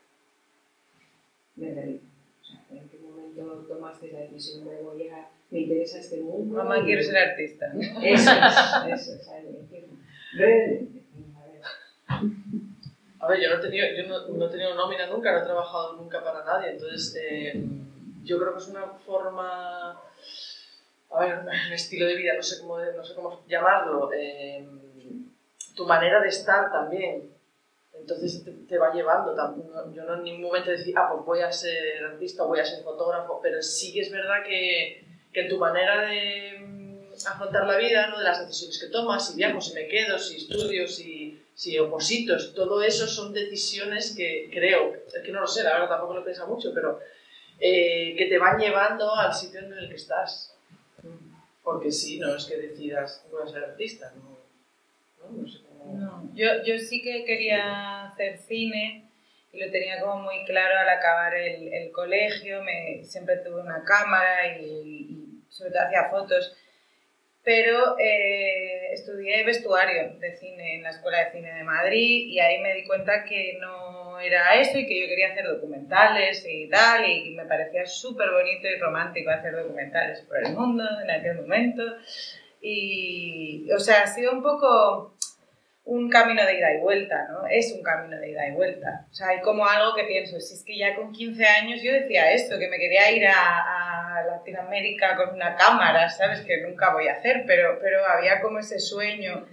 de realidad. O sea, en qué momento tomasteis la decisión de voy a, me interesa este mundo. Mamá, quiero ser artista. Eso es, eso es, brevemente. A ver. A ver, yo no he tenido, yo no, no he tenido nómina nunca, no he trabajado nunca para nadie, entonces eh, yo creo que es una forma, a ver, un estilo de vida, no sé cómo, no sé cómo llamarlo, eh, tu manera de estar también. Entonces te, te va llevando. Yo no en ningún momento decía, ah, pues voy a ser artista, voy a ser fotógrafo, pero sí que es verdad que, que en tu manera de afrontar la vida, ¿no? De las decisiones que tomas, si viajo, si me quedo, si estudio, si, si opositos, todo eso son decisiones que creo, es que no lo sé, la verdad tampoco lo piensa mucho, pero eh, que te van llevando al sitio en el que estás. Porque sí, no es que decidas, voy a ser artista, no, no, no sé cómo... No, yo, yo sí que quería hacer cine y lo tenía como muy claro al acabar el, el colegio, me, siempre tuve una cámara y, y sobre todo hacía fotos, pero eh, estudié vestuario de cine en la Escuela de Cine de Madrid y ahí me di cuenta que no era eso y que yo quería hacer documentales y tal, y me parecía súper bonito y romántico hacer documentales por el mundo en aquel momento. Y, o sea, ha sido un poco un camino de ida y vuelta, ¿no? Es un camino de ida y vuelta. O sea, hay como algo que pienso, si es que ya con quince años yo decía esto, que me quería ir a, a Latinoamérica con una cámara, ¿sabes? Que nunca voy a hacer, pero, pero había como ese sueño.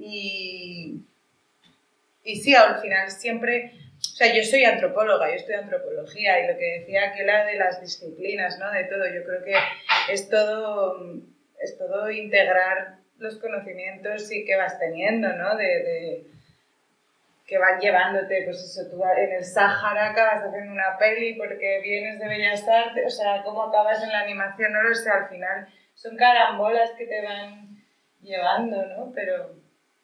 Y, y sí, al final siempre... O sea, yo soy antropóloga, yo estudio antropología y lo que decía que era de las disciplinas, ¿no? De todo, yo creo que es todo, es todo integrar los conocimientos y que vas teniendo, ¿no? De, de, que van llevándote, pues eso, tú en el Sáhara acabas haciendo una peli porque vienes de Bellas Artes, o sea, cómo acabas en la animación, no lo sé, al final son carambolas que te van llevando, ¿no? Pero...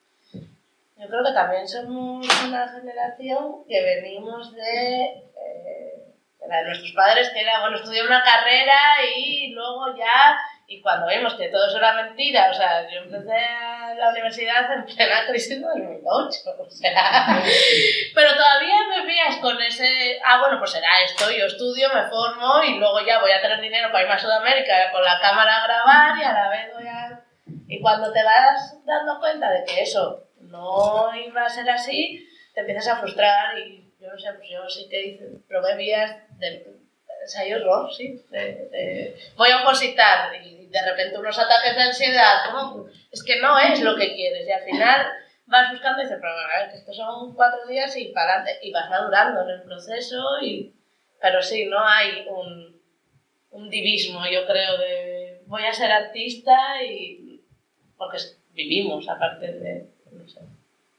Yo creo que también somos una generación que venimos de, eh, de la de nuestros padres, que era, bueno, estudiar una carrera y luego ya... Y cuando vimos que todo eso era mentira, o sea, yo empecé la universidad en plena crisis de dos mil ocho, o sea... Pero todavía me pillas con ese... Ah, bueno, pues será esto, yo estudio, me formo y luego ya voy a tener dinero para irme a Sudamérica con la cámara a grabar y a la vez voy a... Y cuando te vas dando cuenta de que eso no iba a ser así, te empiezas a frustrar y yo no sé, pues yo sí que hice, probé vías de... ensayo-error, sí. De, de, voy a opositar y de repente unos ataques de ansiedad, ¿cómo? Es que no es lo que quieres y al final vas buscando y dices, pero a ver, que estos son cuatro días y para adelante y vas madurando en el proceso, y, pero sí, no hay un, un divismo, yo creo, de voy a ser artista y porque vivimos aparte de, no sé.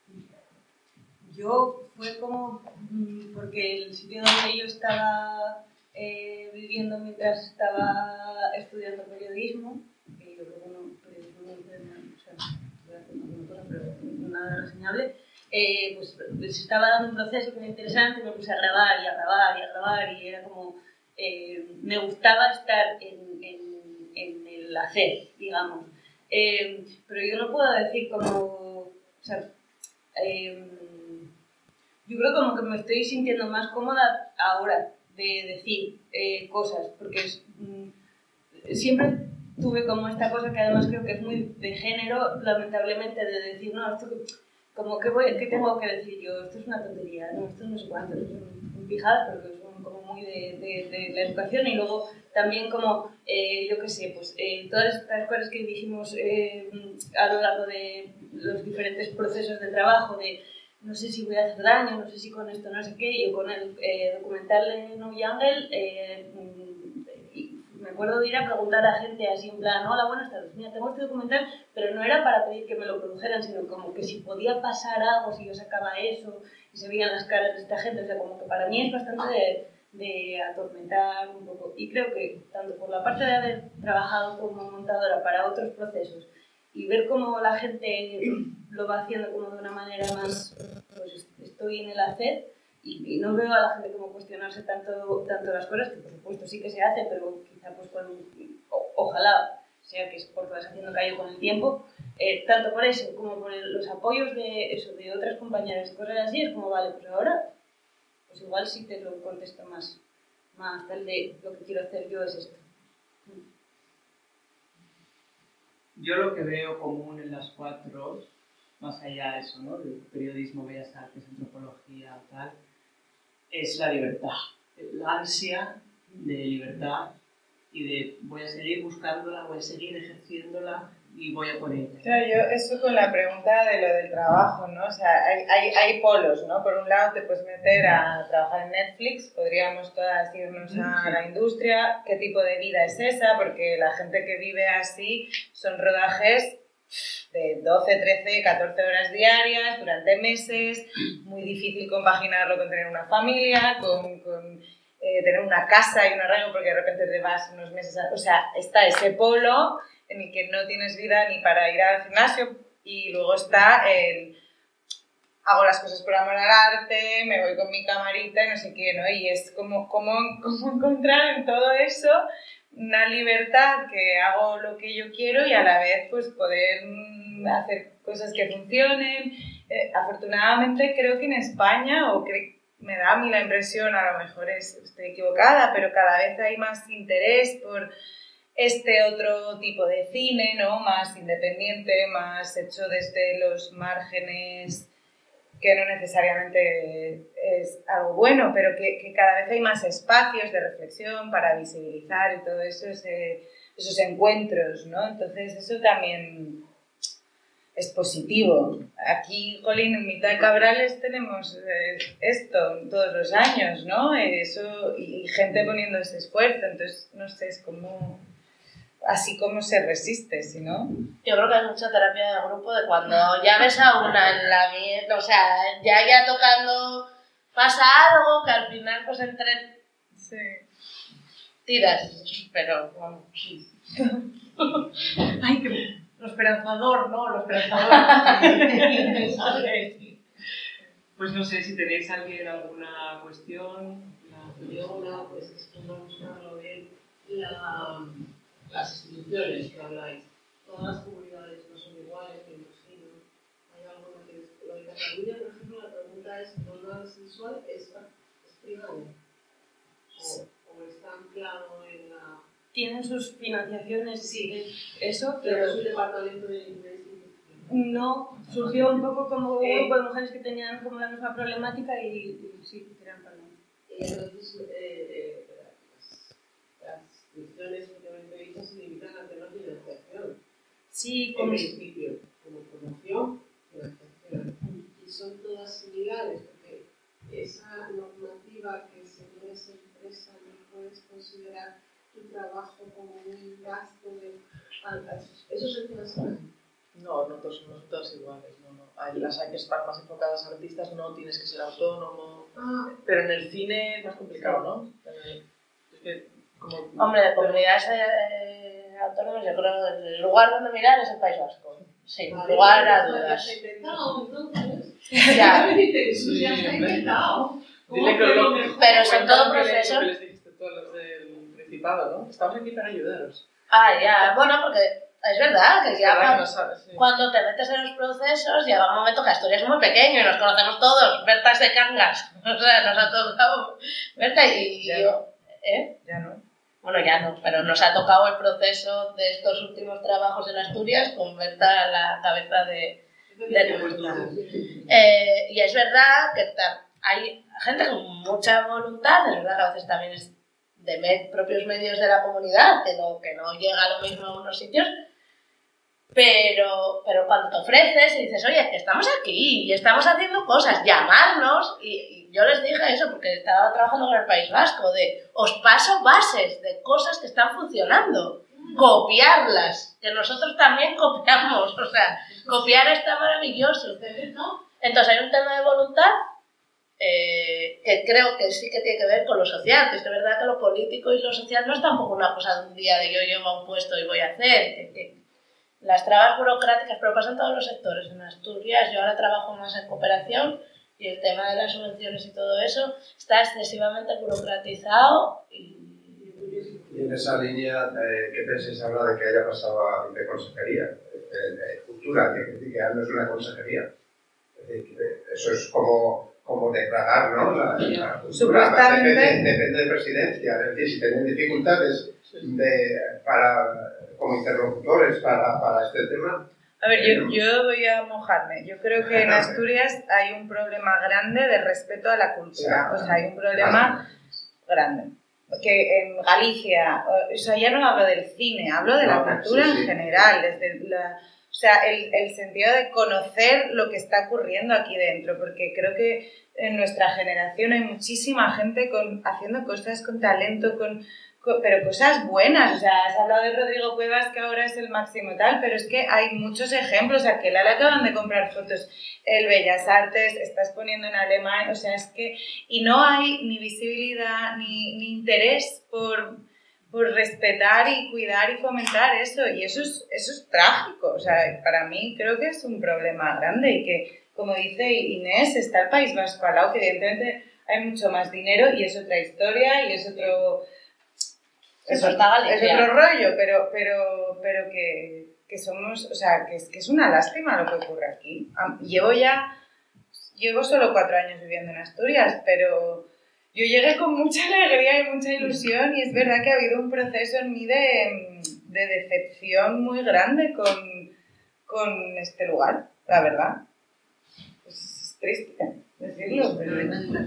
Yo fue como, porque el sitio donde yo estaba Eh, viviendo mientras estaba estudiando periodismo, que yo creo que no, periodismo no es, o sea, voy a hacer alguna cosa, pero nada reseñable, eh, pues les estaba dando un proceso que era interesante, me puse a grabar y a grabar y a grabar y era como, eh, me gustaba estar en, en, en el hacer, digamos, eh, pero yo no puedo decir como, o sea, eh, yo creo como que me estoy sintiendo más cómoda ahora de decir eh, cosas, porque es, mm, siempre tuve como esta cosa que además creo que es muy de género, lamentablemente, de decir, no, esto que, como que, voy, ¿qué tengo que decir yo? Esto es una tontería, no, esto no sé cuánto, son pijadas, pero que son como muy de, de, de la educación, y luego también como, eh, yo qué sé, pues eh, todas estas cosas que dijimos eh, a lo largo de los diferentes procesos de trabajo, de no sé si voy a hacer daño, no sé si con esto no sé qué. Yo con el eh, documental de No Jungle, eh, me acuerdo de ir a preguntar a gente así en plan, hola, buenas tardes, mira, tengo este documental, pero no era para pedir que me lo produjeran, sino como que si podía pasar algo, si yo sacaba eso y se veían las caras de esta gente, o sea, como que para mí es bastante de, de atormentar un poco. Y creo que tanto por la parte de haber trabajado como montadora para otros procesos y ver cómo la gente lo va haciendo como de una manera más, pues estoy en el hacer y, y no veo a la gente como cuestionarse tanto, tanto las cosas, que por supuesto sí que se hace, pero quizá pues con, o, ojalá sea que es porque vas haciendo callo con el tiempo, eh, tanto por eso como por el, los apoyos de eso, de otras compañeras y cosas así, es como, vale, pues ahora, pues igual sí te lo contesto más, más tal de lo que quiero hacer yo es esto. Yo lo que veo común en las cuatro, más allá de eso, ¿no? De periodismo, bellas artes, antropología, tal, es la libertad. La ansia de libertad y de voy a seguir buscándola, voy a seguir ejerciéndola y voy a por ella. Claro, yo eso con la pregunta de lo del trabajo, ¿no? O sea, hay, hay, hay polos, ¿no? Por un lado te puedes meter a trabajar en Netflix, podríamos todas irnos a sí. la industria, ¿qué tipo de vida es esa? Porque la gente que vive así son rodajes de doce, trece, catorce horas diarias durante meses, muy difícil compaginarlo con tener una familia, con, con eh, tener una casa y un arraigo porque de repente te vas unos meses, a, o sea, está ese polo en el que no tienes vida ni para ir al gimnasio y luego está el hago las cosas por amor al arte, me voy con mi camarita y no sé qué, ¿no? Y es como, como, como encontrar en todo eso una libertad que hago lo que yo quiero y a la vez pues poder hacer cosas que funcionen. Eh, afortunadamente creo que en España, o cre- me da a mí la impresión, a lo mejor es, estoy equivocada, pero cada vez hay más interés por este otro tipo de cine, ¿no? Más independiente, más hecho desde los márgenes, que no necesariamente es algo bueno, pero que, que cada vez hay más espacios de reflexión para visibilizar y todo eso, ese, esos encuentros, ¿no? Entonces eso también es positivo. Aquí, jolín, en Mitad de Cabrales tenemos eh, esto todos los años, ¿no? Eso, y, y gente poniendo ese esfuerzo, entonces, no sé, es como... así como se resiste, ¿sí no? Yo creo que hay mucha terapia de grupo de cuando ya ves a una en la mierda, o sea, ya ya tocando pasa algo que al final pues entre sí. tiras, pero bueno. Ay, que lo esperanzador, ¿no? Lo esperanzador. Pues no sé si tenéis alguien alguna cuestión. Yo una, pues esto me ha gustado ver la... las instituciones que habláis. Todas las comunidades no son iguales, me imagino. Hay alguna que es... Lo de Cataluña, por ejemplo, la pregunta es: ¿dónde es visual? ¿Es, es privado? ¿O, o está anclado en la...? Tienen sus financiaciones, sí. Eso, pero... pero es un departamento de instituciones. No, surgió un poco como un eh, grupo de mujeres que tenían como la misma problemática y, y sí, eran problemas. Y entonces, eh, eh, las instituciones que se limitan al tema de financiación. Sí, como... En principio, como promoción, financiación. Y son todas similares, porque esa normativa que según esa empresa no puedes considerar tu trabajo como un gasto de... ¿Eso se financia? No, no todos somos todas iguales. No, no. Hay, las hay que estar más enfocadas a artistas, no tienes que ser autónomo. Ah. Pero en el cine es más complicado, ¿no? Es que, como... Hombre, de comunidades eh, autónomas, yo creo que el lugar donde mirar es el País Vasco. Sí, vale, lugar a dudas. ¿Ya inventado, entonces? Ya. Sí, ya está inventado. Dile que lo Pero son todo procesos. Lo que les dijiste tú a los del Principado, ¿no? Estamos aquí para ayudaros. Ah, ya. Bueno, porque... Es verdad que ya verdad cuando, que no sabes, sí. cuando te metes en los procesos llega un momento que Asturias es muy pequeño y nos conocemos todos, Berta es de Cangas, o sea, nos ha tocado Berta y ya yo, no. ¿eh? Ya no. Bueno, ya no, pero nos ha tocado el proceso de estos últimos trabajos en Asturias con Berta a la cabeza de, de cultura. Eh, y es verdad que ta, hay gente con mucha voluntad, es verdad que a veces también es de med, propios medios de la comunidad, que no, que no llega a lo mismo a unos sitios, pero, pero cuando te ofreces y dices, oye, que estamos aquí y estamos haciendo cosas, llamarnos, y, y yo les dije eso porque estaba trabajando con el País Vasco, de os paso bases de cosas que están funcionando, copiarlas, que nosotros también copiamos, o sea, copiar está maravilloso. Entonces hay un tema de voluntad Eh, que creo que sí que tiene que ver con lo social, que es de verdad que lo político y lo social no es tampoco una cosa de un día de yo llego a un puesto y voy a hacer, que, que las trabas burocráticas, pero pasan todos los sectores. En Asturias yo ahora trabajo más en cooperación y el tema de las subvenciones y todo eso está excesivamente burocratizado y... Y en esa línea, eh, ¿qué pensáis ahora de que haya pasado a viceconsejería? Eh, eh, cultura, que, que ya no es una consejería. Es decir, que eso es como... como declarar, ¿no? La, la cultura depende, depende de presidencia, es decir, si tienen dificultades de, para, como interlocutores para, para este tema. A ver, yo, yo voy a mojarme. Yo creo que en Asturias hay un problema grande de respeto a la cultura. O sea, hay un problema grande. que en Galicia, o sea, ya no hablo del cine, hablo de la No, cultura sí, en sí. general, desde la, o sea, el, el sentido de conocer lo que está ocurriendo aquí dentro, porque creo que en nuestra generación hay muchísima gente con, haciendo cosas con talento, con, con, pero cosas buenas. O sea, has hablado de Rodrigo Cuevas, que ahora es el máximo tal, pero es que hay muchos ejemplos. A que le acaban de comprar fotos el Bellas Artes, estás poniendo en Alemania, o sea, es que... Y no hay ni visibilidad ni, ni interés por, por respetar y cuidar y fomentar eso, y eso es, eso es trágico. O sea, para mí creo que es un problema grande y que, como dice Inés, está el País Vasco al lado, que evidentemente hay mucho más dinero y es otra historia y es otro... Es, Eso está Galicia. Es otro rollo, pero, pero, pero que, que somos... O sea, que es, que es una lástima lo que ocurre aquí. Llevo ya... Llevo solo cuatro años viviendo en Asturias, pero yo llegué con mucha alegría y mucha ilusión, y es verdad que ha habido un proceso en mí de, de decepción muy grande con, con este lugar, la verdad. Es triste decirlo, pero...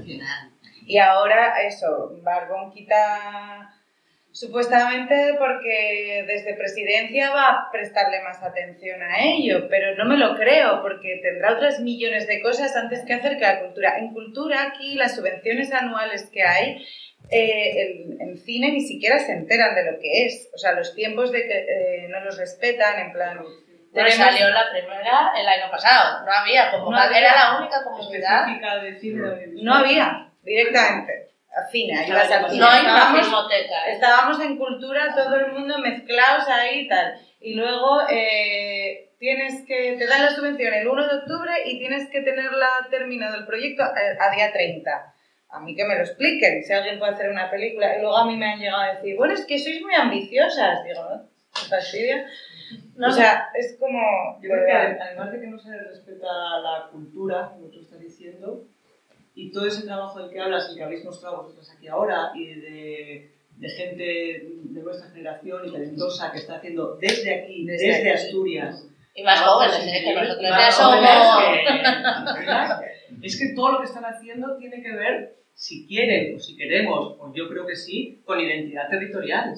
Y ahora eso, Barbón quita... Supuestamente porque desde Presidencia va a prestarle más atención a ello, pero no me lo creo, porque tendrá otras millones de cosas antes que hacer que la cultura. En cultura aquí las subvenciones anuales que hay, eh, en, en cine ni siquiera se enteran de lo que es. O sea, los tiempos de que eh, no los respetan, en plan... Pero tenemos... salió la primera el año pasado, no había, como No había. era la única comunidad. Específica de cine de No había, directamente. A cine, ayudas al cine. No hay una Estábamos- filmoteca. ¿eh? Estábamos en cultura, todo el mundo mezclados ahí y tal. Y luego eh, tienes que, te dan la subvención el uno de octubre y tienes que tenerla terminado el proyecto a, a día treinta. A mí que me lo expliquen, si alguien puede hacer una película. Y luego a mí me han llegado a decir, bueno, es que sois muy ambiciosas. Digo, ¿no? ¿Qué fastidia? No, o sea, es como... Yo creo que además de que no se respeta la cultura, como tú estás diciendo, y todo ese trabajo del que hablas, el que habéis mostrado vosotros aquí ahora, y de, de gente de nuestra generación y talentosa que está haciendo desde aquí, desde, desde aquí. Asturias. Y más trabajos jóvenes, ¿eh? Que increíbles, nosotros y más ya somos... jóvenes que- es que todo lo que están haciendo tiene que ver, si quieren o si queremos, o yo creo que sí, con identidad territorial.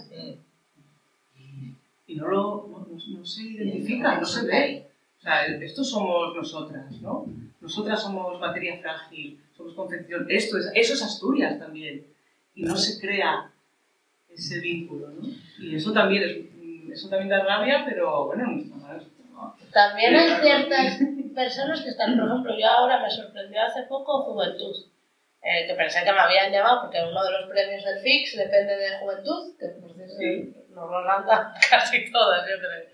Y no, lo, no, no, no se identifica, no se ve. O sea, estos somos nosotras, ¿no? Nosotras somos materia frágil, somos confección. Esto es, eso es Asturias también. Y no se crea ese vínculo, ¿no? Y eso también, es, eso también da rabia, pero bueno, no, no. También hay ciertas personas que están, por ejemplo, yo ahora me sorprendió hace poco Juventud, eh, que pensé que me habían llamado porque uno de los premios del F I X depende de Juventud, que por cierto sí. Nos lo lanzan casi todas, yo creo.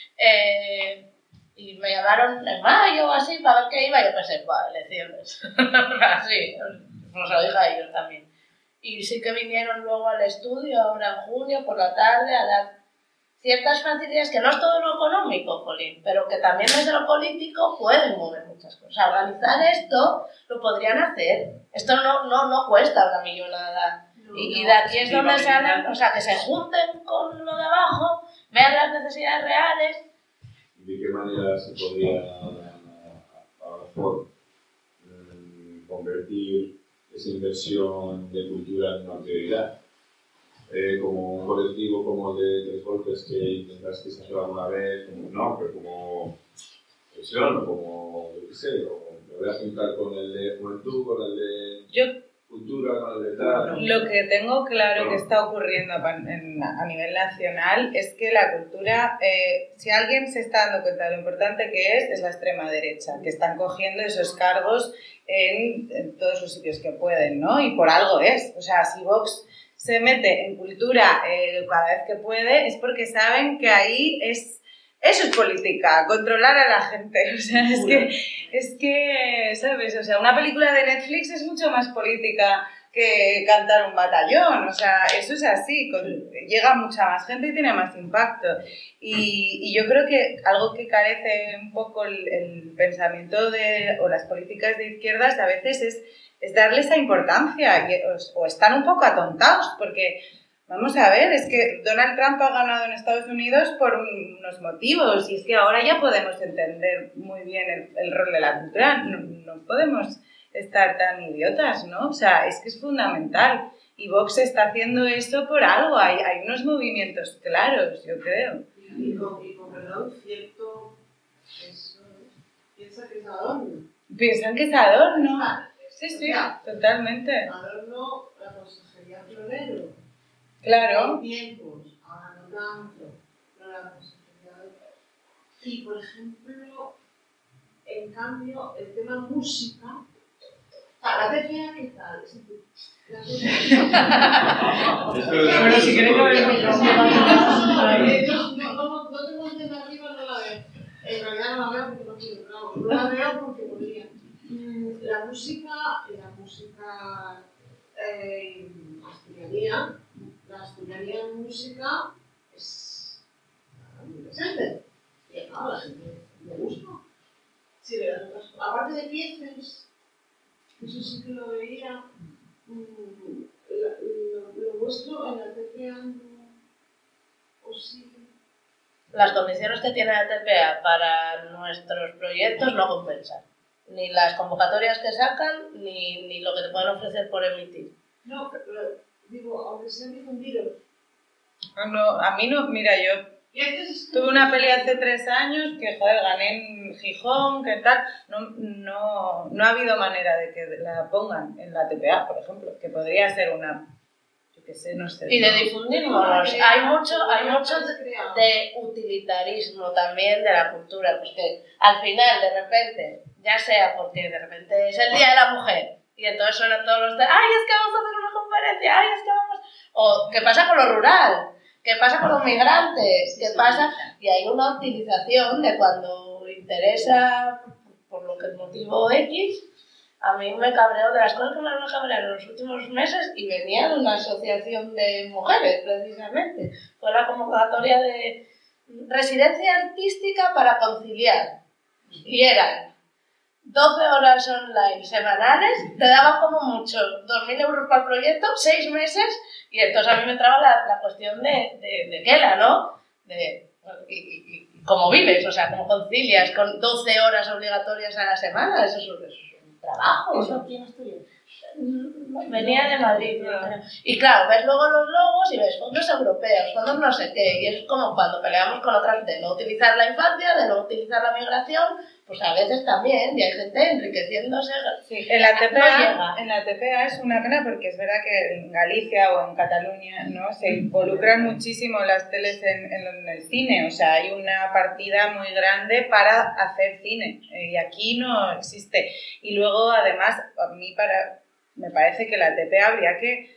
Eh, y me llamaron en mayo o así para ver qué iba, y yo pensé, va, elecciones. Así, nos lo dije a ellos también. Y sí que vinieron luego al estudio, ahora en junio, por la tarde, a dar ciertas facilidades, que no es todo lo económico, Jolín, pero que también desde lo político pueden mover muchas cosas. Organizar esto lo podrían hacer. Esto no, no, no cuesta una millonada. Y, y de aquí es donde salen, o sea, que se junten con lo de abajo, vean las necesidades reales. ¿De qué manera se podría, a, a lo mejor, mmm, convertir esa inversión de cultura en una prioridad? Eh, como un colectivo como el de Tres Golpes que intentaste hacer alguna vez, como, no, pero como presión o como, yo qué sé, o me voy a juntar con el de Juventud, con el de... Yo cultura, con el de tal. Lo que tengo claro que está ocurriendo a nivel nacional es que la cultura, eh, si alguien se está dando cuenta de lo importante que es, es la extrema derecha, que están cogiendo esos cargos en, en todos los sitios que pueden, ¿no? Y por algo es. O sea, si Vox se mete en cultura eh, cada vez que puede, es porque saben que ahí es... Eso es política, controlar a la gente. O sea, es que, es que, ¿sabes? O sea, una película de Netflix es mucho más política que cantar un batallón. O sea, eso es así. Con, llega mucha más gente y tiene más impacto. Y, y yo creo que algo que carece un poco el, el pensamiento de, o las políticas de izquierdas a veces es, es darle esa importancia. Y, o, o están un poco atontados porque... Vamos a ver, es que Donald Trump ha ganado en Estados Unidos por unos motivos y es que ahora ya podemos entender muy bien el, el rol de la cultura. No, no podemos estar tan idiotas, ¿no? O sea, es que es fundamental Y Vox está haciendo eso por algo, hay, hay unos movimientos claros, yo creo. Y con, y con perdón, cierto, eso, piensa que es adorno. Piensan que es adorno. Sí, sí, totalmente. Adorno, la consejería Florero. Claro. Hay tiempos, ahora no tanto, pero la consejería de... Y, por ejemplo, en cambio, el tema música, la T P A, ¿qué tal? Es decir, la T P A... Bueno, si queréis lo vemos. No, no tengo alternativa, no la veo. En realidad no la veo porque no quiero, pero no la veo porque podría. La música, la música eh, asturianía, la asturianía en música es muy presente. Y claro, la gente me gusta. Sí, de las otras cosas. Aparte de piezas, eso sí que lo veía. Mmm, lo, lo vuestro en la T P A o sí. Las condiciones que tiene la T P A para nuestros proyectos no compensan. Ni las convocatorias que sacan, ni, ni lo que te pueden ofrecer por emitir. No, pero digo, aunque sean difundidos. No, no, a mí no, mira, yo tuve una peli hace tres años que, joder, gané en Gijón, que tal, no, no, no ha habido manera de que la pongan en la T P A, por ejemplo, que podría ser una, yo qué sé, no sé. Y de difundirnos, hay mucho, hay mucho de utilitarismo también de la cultura, pues que al final, de repente, ya sea porque de repente es el Día de la Mujer, y entonces suenan todos los de, ¡ay, es que vamos a hacer una conferencia! ¡Ay, es que vamos! O, ¿qué pasa con lo rural? ¿Qué pasa con los migrantes? ¿Qué pasa? Y hay una utilización de cuando interesa, por lo que el motivo X, a mí me cabreó, de las cosas que más me cabrearon en los últimos meses, y venía de una asociación de mujeres, precisamente. Fue la convocatoria de residencia artística para conciliar. Y eran doce horas online semanales, te daban como mucho dos mil euros para el proyecto, seis meses, y entonces a mí me entraba la, la cuestión de, de, de Kela, ¿no? De, y, y, y cómo vives, o sea, cómo concilias con doce horas obligatorias a la semana, eso es, eso es un trabajo. ¿Eso aquí en Asturias? Venía de Madrid, yo creo. Y claro, ves luego los logos y ves fondos europeos, fondos no sé qué, y es como cuando peleamos con otras de no utilizar la infancia, de no utilizar la migración, pues a veces también, y hay gente enriqueciéndose. Sí, en la T P A, no en la T P A es una pena porque es verdad que en Galicia o en Cataluña, ¿no?, se involucran muchísimo las teles en, en, en el cine, o sea, hay una partida muy grande para hacer cine, y aquí no existe. Y luego, además, a mí para, me parece que la T P A habría que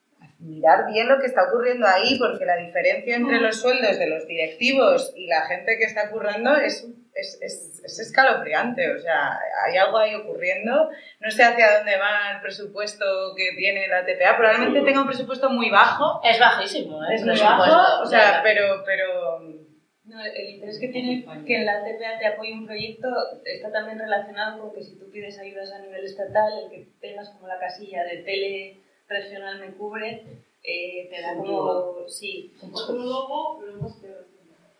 mirar bien lo que está ocurriendo ahí, porque la diferencia entre los sueldos de los directivos y la gente que está currando es, es, es, es escalofriante. O sea, hay algo ahí ocurriendo. No sé hacia dónde va el presupuesto que tiene la T P A. Probablemente tenga un presupuesto muy bajo. Es bajísimo, ¿eh? Es muy bajo, o sea, pero... pero no, el interés que tiene que la T P A te apoye un proyecto está también relacionado con que si tú pides ayudas a nivel estatal, el que tengas como la casilla de tele regional me cubre, eh, te da como... Sí. Otro logo, pero más peor.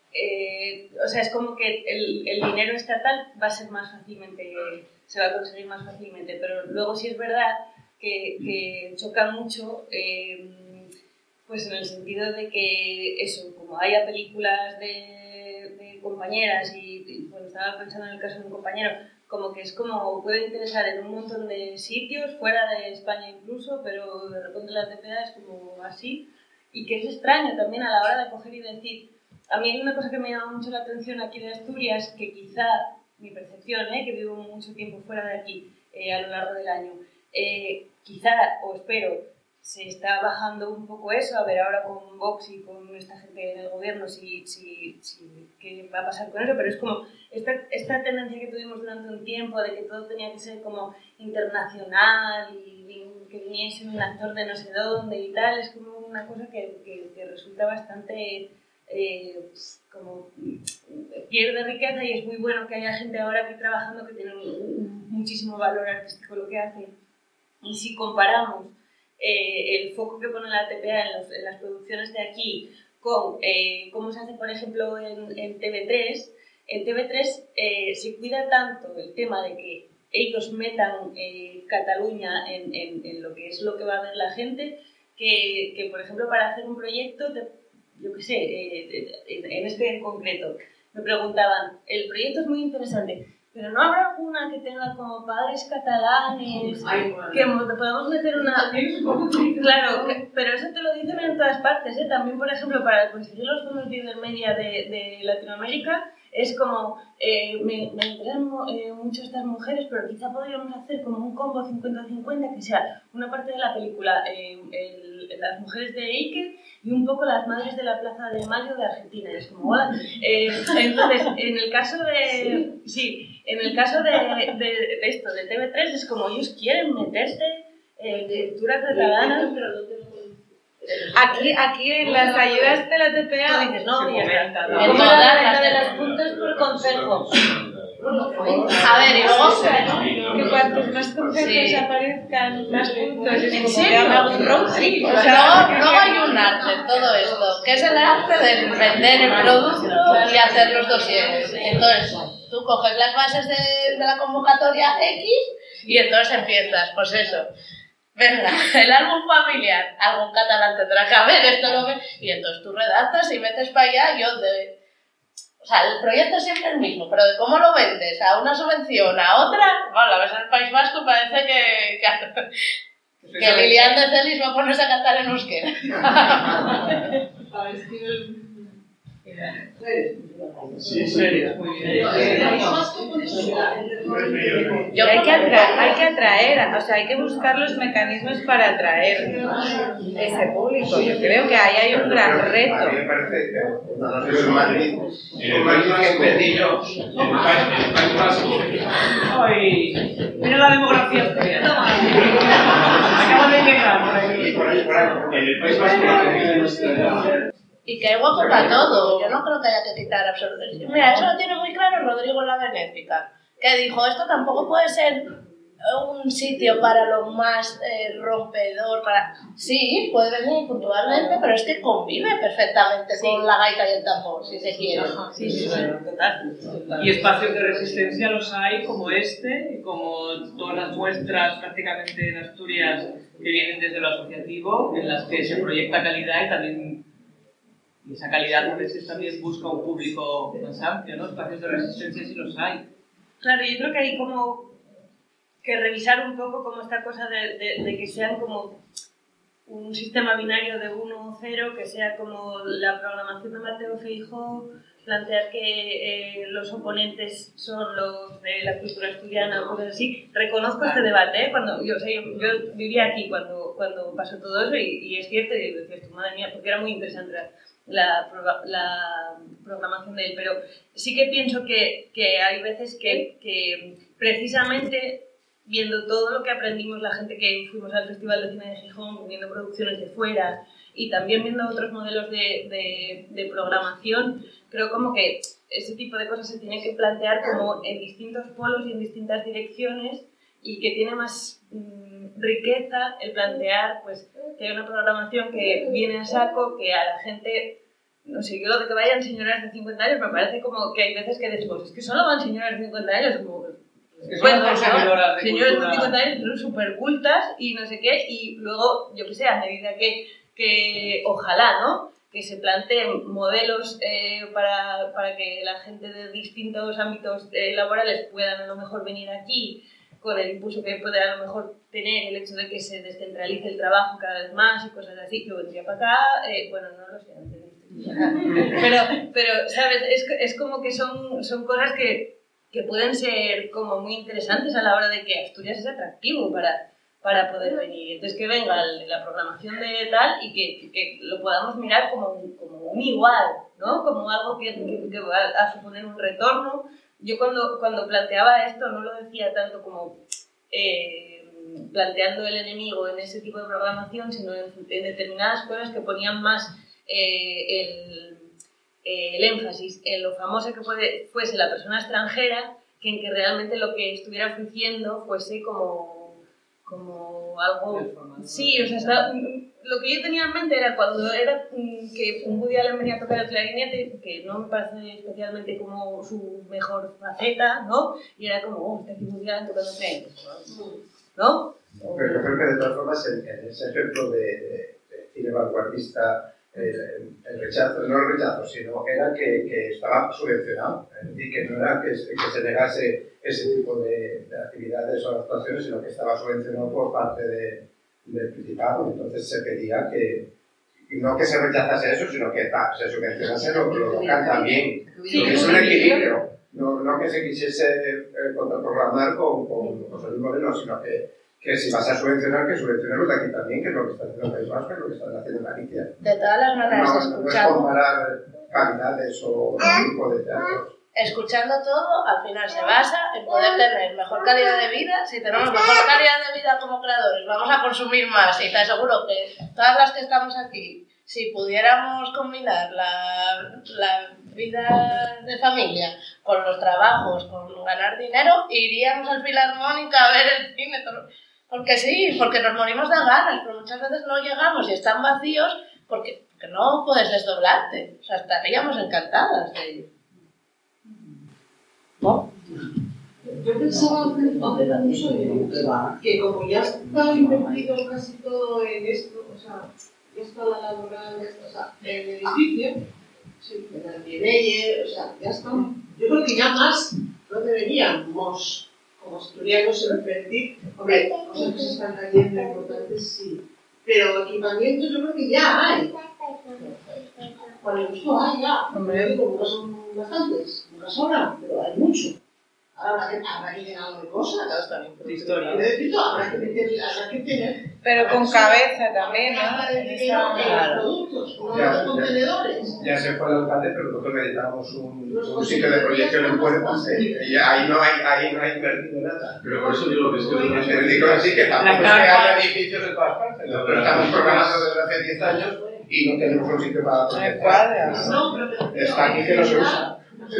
Eh, o sea, es como que el, el dinero estatal va a ser más fácilmente, se va a conseguir más fácilmente, pero luego sí es verdad que, que choca mucho, eh, pues en el sentido de que eso, como haya películas de, de compañeras y, y bueno, estaba pensando en el caso de un compañero, como que es como, puede interesar en un montón de sitios, fuera de España incluso, pero de repente la T P A es como así, y que es extraño también a la hora de coger y decir, a mí hay una cosa que me llama mucho la atención aquí de Asturias, que quizá, mi percepción, ¿eh? que vivo mucho tiempo fuera de aquí eh, a lo largo del año, eh, quizá, o espero, se está bajando un poco eso, a ver ahora con Vox y con esta gente en el gobierno si, si, si qué va a pasar con eso, pero es como esta, esta tendencia que tuvimos durante un tiempo de que todo tenía que ser como internacional y que viniese un actor de no sé dónde y tal, es como una cosa que, que, que resulta bastante eh, como pierde riqueza, y es muy bueno que haya gente ahora aquí trabajando que tiene un, un, muchísimo valor artístico lo que hace. Y si comparamos Eh, el foco que pone la T P A en, los, en las producciones de aquí con eh, cómo se hace, por ejemplo, en, en T V tres, en T V tres eh, se cuida tanto el tema de que ellos metan eh, Cataluña en, en, en lo que es lo que va a ver la gente, que, que, por ejemplo, para hacer un proyecto, te, yo qué sé, eh, en este en concreto, me preguntaban, el proyecto es muy interesante, pero ¿no habrá alguna que tenga como padres catalanes? Ay, bueno. Que podamos meter una... Claro, que, pero eso te lo dicen en todas partes, ¿eh? También, por ejemplo, para conseguir los fondos de Ibermedia de, de Latinoamérica, es como, eh, me, me interesan eh, mucho estas mujeres, pero quizá podríamos hacer como un combo cincuenta cincuenta, que sea una parte de la película, eh, el, las mujeres de Iker y un poco las madres de la Plaza de Mayo de Argentina. Y es como, hola. Eh, entonces, en el caso de... Sí, en el caso de, de, de esto, de T V tres, es como ellos quieren meterse en eh, cultura catalana. Aquí, aquí en las ayudas de la T P A dices, no, ya está. En todas de las puntos por concejo. A ver, y luego que cuantos más concejos sí. aparezcan, más puntos. Es ¿En como serio? que haga un roadtrip. O sea, luego, luego hay un arte en todo esto, que es el arte de vender el producto y hacer los dosieres. Entonces, tú coges las bases de, de la convocatoria X y entonces empiezas, pues eso. Venga, el álbum familiar, algún catalán tendrá que haber, esto lo que... Y entonces tú redactas y metes para allá, yo de... O sea, el proyecto es siempre el mismo, pero de cómo lo vendes a una subvención, a otra... Bueno, la ves en el País Vasco y parece que... Que, que Lilian de Celis va a ponerse a cantar en euskera. Sí, serio, muy bien. Yo hay que atraer, hay que atraer, o sea, hay que buscar los mecanismos para atraer ese público. Yo creo que ahí hay un gran reto. A mí me parece que no sé si Madrid, en Madrid que pedí yo, en el País Vasco. Ay, mira la demografía. Acabo de llegar por ahí. Por ahí, por ahí. En el País Vasco. Y que hay hueco para todo. Yo no creo que haya que quitar absolutamente. Mira, eso lo tiene muy claro Rodrigo en la Benéfica, que dijo, esto tampoco puede ser un sitio para lo más eh, rompedor, para... Sí, puede venir puntualmente, pero es que convive perfectamente sí. con la gaita y el tambor, si se quiere. Sí, sí, sí, total. Y espacios de resistencia los hay, como este, como todas las muestras prácticamente en Asturias que vienen desde lo asociativo, en las que se proyecta calidad y también... Y esa calidad a veces también busca un público más amplio, ¿no? Espacios de resistencia sí los hay. Claro, yo creo que hay como que revisar un poco como esta cosa de, de, de que sean como un sistema binario de uno o cero, que sea como la programación de Mateo Feijóo, plantear que eh, los oponentes son los de la cultura asturiana o cosas así. Reconozco este debate, ¿eh? Cuando, yo, o sea, yo, yo vivía aquí cuando, cuando pasó todo eso y, y es cierto, y decías, madre mía, porque era muy interesante la, la programación de él, pero sí que pienso que, que hay veces que, que precisamente viendo todo lo que aprendimos la gente que fuimos al Festival de Cine de Gijón, viendo producciones de fuera y también viendo otros modelos de, de, de programación, creo como que ese tipo de cosas se tiene que plantear como en distintos polos y en distintas direcciones y que tiene más mmm, riqueza el plantear pues, que hay una programación que viene a saco, que a la gente, no sé, yo lo de que vayan señoras de cincuenta años me parece como que hay veces que decimos, es que solo van señoras de cincuenta años, como... Es bueno, ¿no? Señoras de cincuenta años son súper cultas y no sé qué, y luego, yo qué sé, a medida que, que ojalá, ¿no? Que se planteen modelos eh, para, para que la gente de distintos ámbitos eh, laborales puedan a lo mejor venir aquí con el impulso que puede a lo mejor tener el hecho de que se descentralice el trabajo cada vez más y cosas así, que vendría para acá, eh, bueno, no lo sé, pero, pero, ¿sabes? Es, es como que son, son cosas que, que pueden ser como muy interesantes a la hora de que Asturias es atractivo para, para poder venir. Entonces, que venga la programación de tal y que, que lo podamos mirar como un, como un igual, ¿no? Como algo que, que, que va a suponer un retorno. Yo cuando, cuando planteaba esto no lo decía tanto como eh, planteando el enemigo en ese tipo de programación, sino en, en determinadas cosas que ponían más eh, el, eh, el énfasis en lo famosa que puede, fuese la persona extranjera, que en que realmente lo que estuviera ofreciendo fuese como, como algo... Sí, o sea, está, lo que yo tenía en mente era cuando era que un Woody Allen venía a tocar el clarinete, que no me parece especialmente como su mejor faceta, ¿no? Y era como, oh, está aquí Woody Allen tocando el clarinete, ¿no? Pero yo creo que de todas formas en, en ese ejemplo de, de, cine vanguardista, el, el rechazo, no el rechazo, sino que era que, que estaba subvencionado, es decir, que no era que, que se negase ese tipo de, de actividades o actuaciones, sino que estaba subvencionado por parte de, del Principado. Entonces se pedía que, no que se rechazase eso, sino que ta, se subvencionase lo, lo local también. Sí, es un equilibrio, no, no que se quisiese eh, contraprogramar con, con José Luis Moreno, sino que, que si vas a subvencionar, que subvencionemos de aquí también, que es lo que está haciendo el País Vasco, es lo que están haciendo en Galicia. De todas las maneras, No, no es escuchando, comparar calidades o tipo de teatros. escuchando todo, al final se basa en poder tener mejor calidad de vida. Si tenemos mejor calidad de vida como creadores, vamos a consumir más, y te aseguro que todas las que estamos aquí, si pudiéramos combinar la, la vida de familia con los trabajos, con ganar dinero, iríamos al Filarmónica a ver el cine. Porque sí, porque nos morimos de ganas, pero muchas veces no llegamos y están vacíos porque, porque no puedes desdoblarte. O sea, estaríamos encantadas de ello. ¿No? Yo pensaba mucho que como ya está invertido casi todo en esto, o sea, ya está la laboral, o sea, en el edificio, sí, en el Mireille, o sea, ya está. Yo creo que ya más no deberíamos, como asturianos, invertir. Hombre, cosas que se están cayendo importantes, sí, pero equipamientos yo creo que ya hay. Con el gusto hay ya. Hombre, digo, nunca son bastantes, nunca sobran, pero hay mucho. Ahora habrá que, habrá que tener algo de cosas. De historia. Habrá que meter, habrá que tener. Pero con cabeza también, ¿no? En los productos, con los contenedores. Ya se fue el alcalde, pero nosotros necesitábamos un, un sitio de proyección en Puertas, ¿eh? Y ahí no hay, ahí no hay invertido nada. Pero por eso digo que es que... Te digo así que tampoco es que haya edificios en todas partes, ¿no? Pero estamos programando desde hace diez años y no tenemos un sitio para proyectar. Está aquí que no se usa.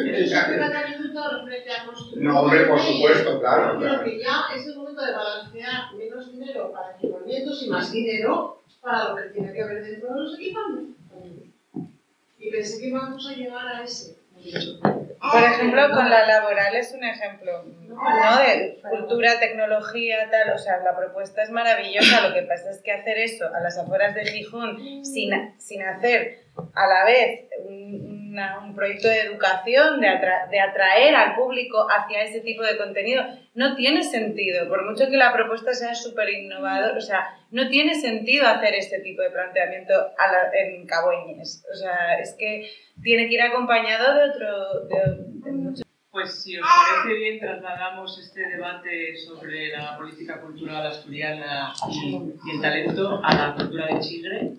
No, hombre, por supuesto, claro. Yo creo que ya es el momento de balancear menos dinero para equipamientos y más dinero para lo que tiene que haber dentro de los equipamientos. Y pensé que íbamos a llegar a ese. Por ejemplo, con la laboral es un ejemplo, ¿no? De cultura, tecnología, tal, o sea, la propuesta es maravillosa, lo que pasa es que hacer eso a las afueras de Gijón sin, sin hacer a la vez un, una, un proyecto de educación, de, atra, de atraer al público hacia ese tipo de contenido, no tiene sentido, por mucho que la propuesta sea súper innovadora, o sea, no tiene sentido hacer este tipo de planteamiento a la, en Caboñes, o sea, es que tiene que ir acompañado de otro... De, de mucho. Pues si os parece bien, trasladamos este debate sobre la política cultural asturiana y, y el talento a la cultura de Chigre.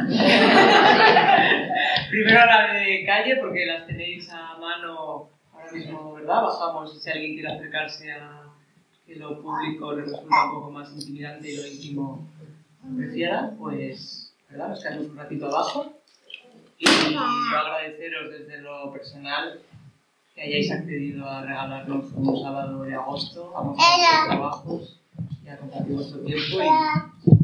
Primero a la de calle, porque las tenéis a mano ahora mismo, ¿verdad? Bajamos y si alguien quiere acercarse a que lo público le resulta un poco más intimidante y lo íntimo prefiera, pues, ¿verdad? Nos quedamos un ratito abajo. Y yo agradeceros desde lo personal que hayáis accedido a regalarnos un sábado de agosto a mostrar vuestros trabajos y a compartir vuestro tiempo. Y